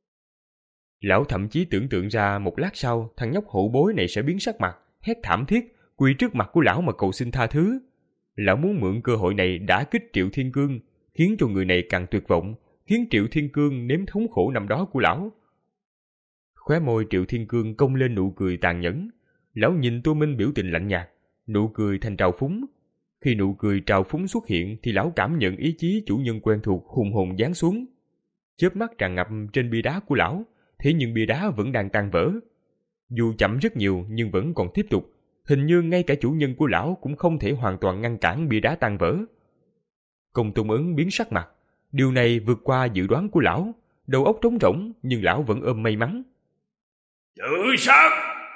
Lão thậm chí tưởng tượng ra một lát sau thằng nhóc hậu bối này sẽ biến sắc mặt, hét thảm thiết, quỳ trước mặt của lão mà cầu xin tha thứ. Lão muốn mượn cơ hội này đả kích Triệu Thiên Cương, khiến cho người này càng tuyệt vọng, khiến Triệu Thiên Cương nếm thống khổ năm đó của lão. Khóe môi Triệu Thiên Cương cong lên nụ cười tàn nhẫn. Lão nhìn Tô Minh biểu tình lạnh nhạt, nụ cười thành trào phúng. Khi nụ cười trào phúng xuất hiện thì lão cảm nhận ý chí chủ nhân quen thuộc hùng hồn giáng xuống. Chớp mắt tràn ngập trên bia đá của lão, thế nhưng bia đá vẫn đang tan vỡ. Dù chậm rất nhiều nhưng vẫn còn tiếp tục, hình như ngay cả chủ nhân của lão cũng không thể hoàn toàn ngăn cản bia đá tan vỡ. Công Tôn Ấn biến sắc mặt, điều này vượt qua dự đoán của lão, đầu óc trống rỗng nhưng lão vẫn ôm may mắn. Tự sát!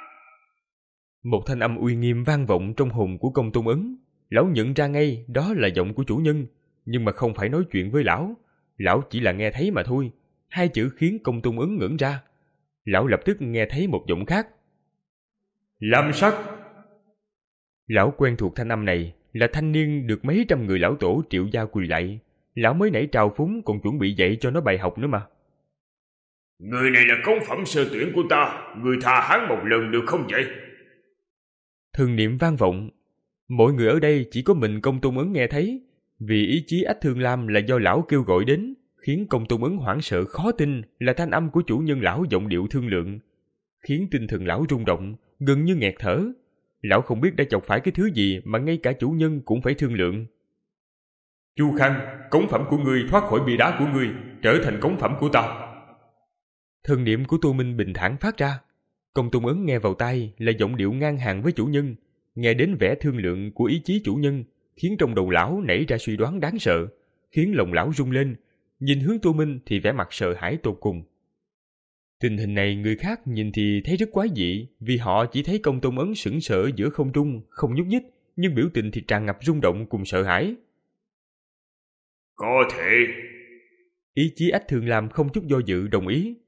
Một thanh âm uy nghiêm vang vọng trong hồn của Công Tôn Ấn. Lão nhận ra ngay đó là giọng của chủ nhân, nhưng mà không phải nói chuyện với lão. Lão chỉ là nghe thấy mà thôi. Hai chữ khiến Công Tôn Ấn ngẩn ra. Lão lập tức nghe thấy một giọng khác. Lam Sắc. Lão quen thuộc thanh âm này, là thanh niên được mấy trăm người lão tổ Triệu gia quỳ lạy. Lão mới nãy trào phúng còn chuẩn bị dạy cho nó bài học nữa mà. Người này là cống phẩm sơ tuyển của ta, người tha hắn một lần được không vậy? Thần niệm vang vọng. Mọi người ở đây chỉ có mình Công Tôn Ấn nghe thấy, vì ý chí Ách Thương Lam là do lão kêu gọi đến, khiến Công Tôn Ấn hoảng sợ khó tin là thanh âm của chủ nhân lão giọng điệu thương lượng, khiến tinh thần lão rung động, gần như nghẹt thở. Lão không biết đã chọc phải cái thứ gì mà ngay cả chủ nhân cũng phải thương lượng. Chu Khang, cống phẩm của ngươi thoát khỏi bia đá của ngươi, trở thành cống phẩm của ta. Thần niệm của Tô Minh bình thản phát ra. Công Tôn Ấn nghe vào tai là giọng điệu ngang hàng với chủ nhân, nghe đến vẻ thương lượng của ý chí chủ nhân, khiến trong đầu lão nảy ra suy đoán đáng sợ, khiến lòng lão rung lên. Nhìn hướng Tô Minh thì vẻ mặt sợ hãi tột cùng. Tình hình này người khác nhìn thì thấy rất quái dị, vì họ chỉ thấy Công Tôn Ấn sững sờ giữa không trung, không nhúc nhích, nhưng biểu tình thì tràn ngập rung động cùng sợ hãi. Có thể. Ý chí Ách Thương Lam không chút do dự đồng ý.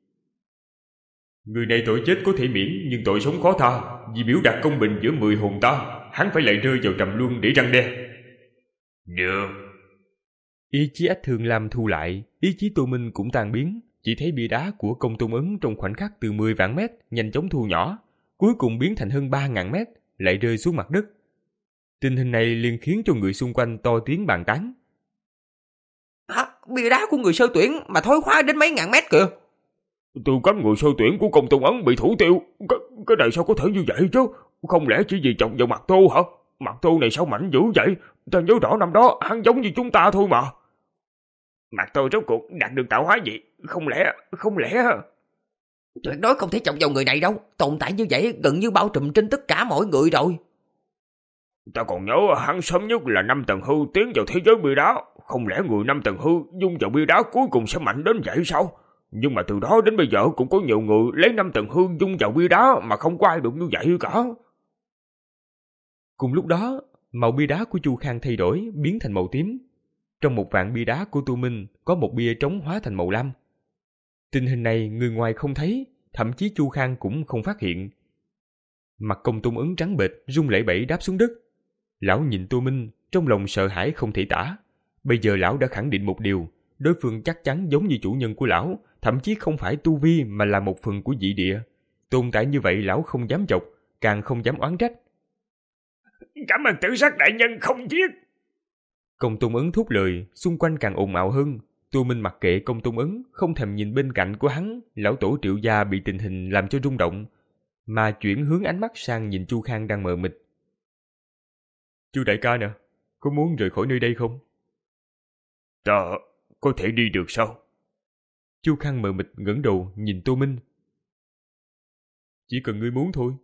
Người này tội chết có thể miễn, nhưng tội sống khó tha. Vì biểu đạt công bình giữa mười hồn ta, hắn phải lại rơi vào trầm luân để răn đe. Được. Ý chí Ách Thương Lam thu lại, ý chí Tô Minh cũng tan biến. Chỉ thấy bia đá của Công Tôn Ấn trong khoảnh khắc từ mười vạn mét nhanh chóng thu nhỏ, cuối cùng biến thành hơn ba ngàn mét, lại rơi xuống mặt đất. Tình hình này liền khiến cho người xung quanh to tiếng bàn tán. Hả? Bia đá của người sơ tuyển mà thối hóa đến mấy ngàn mét kìa. Tư cách người sơ tuyển của Công Tôn Ấn bị thủ tiêu. Cái, cái này sao có thể như vậy chứ? Không lẽ chỉ vì chọc vào mặt Tô hả? Mặt Tô này sao mạnh dữ vậy? Ta nhớ rõ năm đó hắn giống như chúng ta thôi mà. Mặt Tô rốt cuộc đạt được tạo hóa gì? Không lẽ, không lẽ... Tuyệt đối không thể chọc vào người này đâu. Tồn tại như vậy gần như bao trùm trên tất cả mọi người rồi. Ta còn nhớ hắn sớm nhất là năm tầng hư tiến vào thế giới bia đá. Không lẽ người năm tầng hư dung vào bia đá cuối cùng sẽ mạnh đến vậy sao? Nhưng mà từ đó đến bây giờ cũng có nhiều người lấy năm tầng hư dung vào bia đá mà không có ai được như vậy cả. Cùng lúc đó, màu bia đá của Chu Khang thay đổi, biến thành màu tím. Trong một vạn bia đá của Tô Minh có một bia trống hóa thành màu lam. Tình hình này người ngoài không thấy, thậm chí Chu Khang cũng không phát hiện. Mặt Công Tôn Ấn trắng bệch, run lẩy bẩy đáp xuống đất. Lão nhìn Tô Minh, trong lòng sợ hãi không thể tả. Bây giờ lão đã khẳng định một điều, đối phương chắc chắn giống như chủ nhân của lão, thậm chí không phải tu vi mà là một phần của dị địa. Tồn tại như vậy lão không dám chọc, càng không dám oán trách. Cảm ơn Tử Sắc đại nhân không giết. Công Tôn Ấn thốt lời, xung quanh càng ồn ào hơn. Tô Minh mặc kệ Công Tôn Ấn, không thèm nhìn bên cạnh của hắn, lão tổ Triệu gia bị tình hình làm cho rung động, mà chuyển hướng ánh mắt sang nhìn Chu Khang đang mờ mịt. Chu đại ca nè, có muốn rời khỏi nơi đây không? Ta có thể đi được sao? Chu Khang mờ mịt ngẩng đầu nhìn Tô Minh. Chỉ cần ngươi muốn thôi.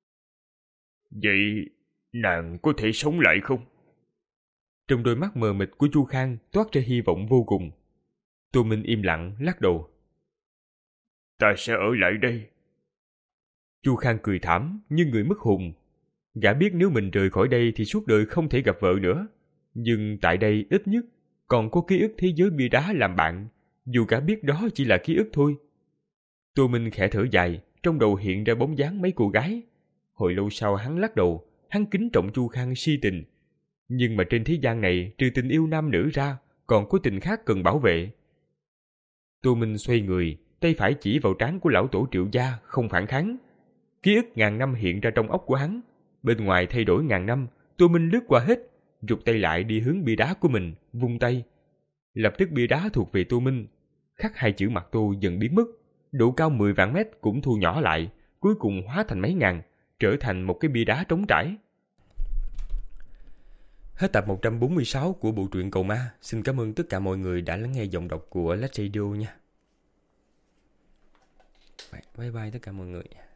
Vậy nàng có thể sống lại không? Trong đôi mắt mờ mịt của Chu Khang toát ra hy vọng vô cùng. Tô Minh im lặng lắc đầu. Ta sẽ ở lại đây. Chu Khang cười thảm như người mất hồn. Gã biết nếu mình rời khỏi đây thì suốt đời không thể gặp vợ nữa. Nhưng tại đây ít nhất còn có ký ức thế giới bia đá làm bạn, dù gã biết đó chỉ là ký ức thôi. Tô Minh khẽ thở dài, trong đầu hiện ra bóng dáng mấy cô gái. Hồi lâu sau hắn lắc đầu, hắn kính trọng Chu Khang si tình. Nhưng mà trên thế gian này trừ tình yêu nam nữ ra, còn có tình khác cần bảo vệ. Tô Minh xoay người, tay phải chỉ vào trán của lão tổ Triệu gia, không phản kháng. Ký ức ngàn năm hiện ra trong óc của hắn. Bên ngoài thay đổi ngàn năm, Tô Minh lướt qua hết, rụt tay lại đi hướng bia đá của mình, vung tay. Lập tức bia đá thuộc về Tô Minh. Khắc hai chữ mặt Tô dần biến mất, độ cao mười vạn mét cũng thu nhỏ lại, cuối cùng hóa thành mấy ngàn, trở thành một cái bia đá trống trải. Hết tập một trăm bốn mươi sáu của bộ truyện Cầu Ma. Xin cảm ơn tất cả mọi người đã lắng nghe giọng đọc của Lách Radio nha. Bye bye tất cả mọi người.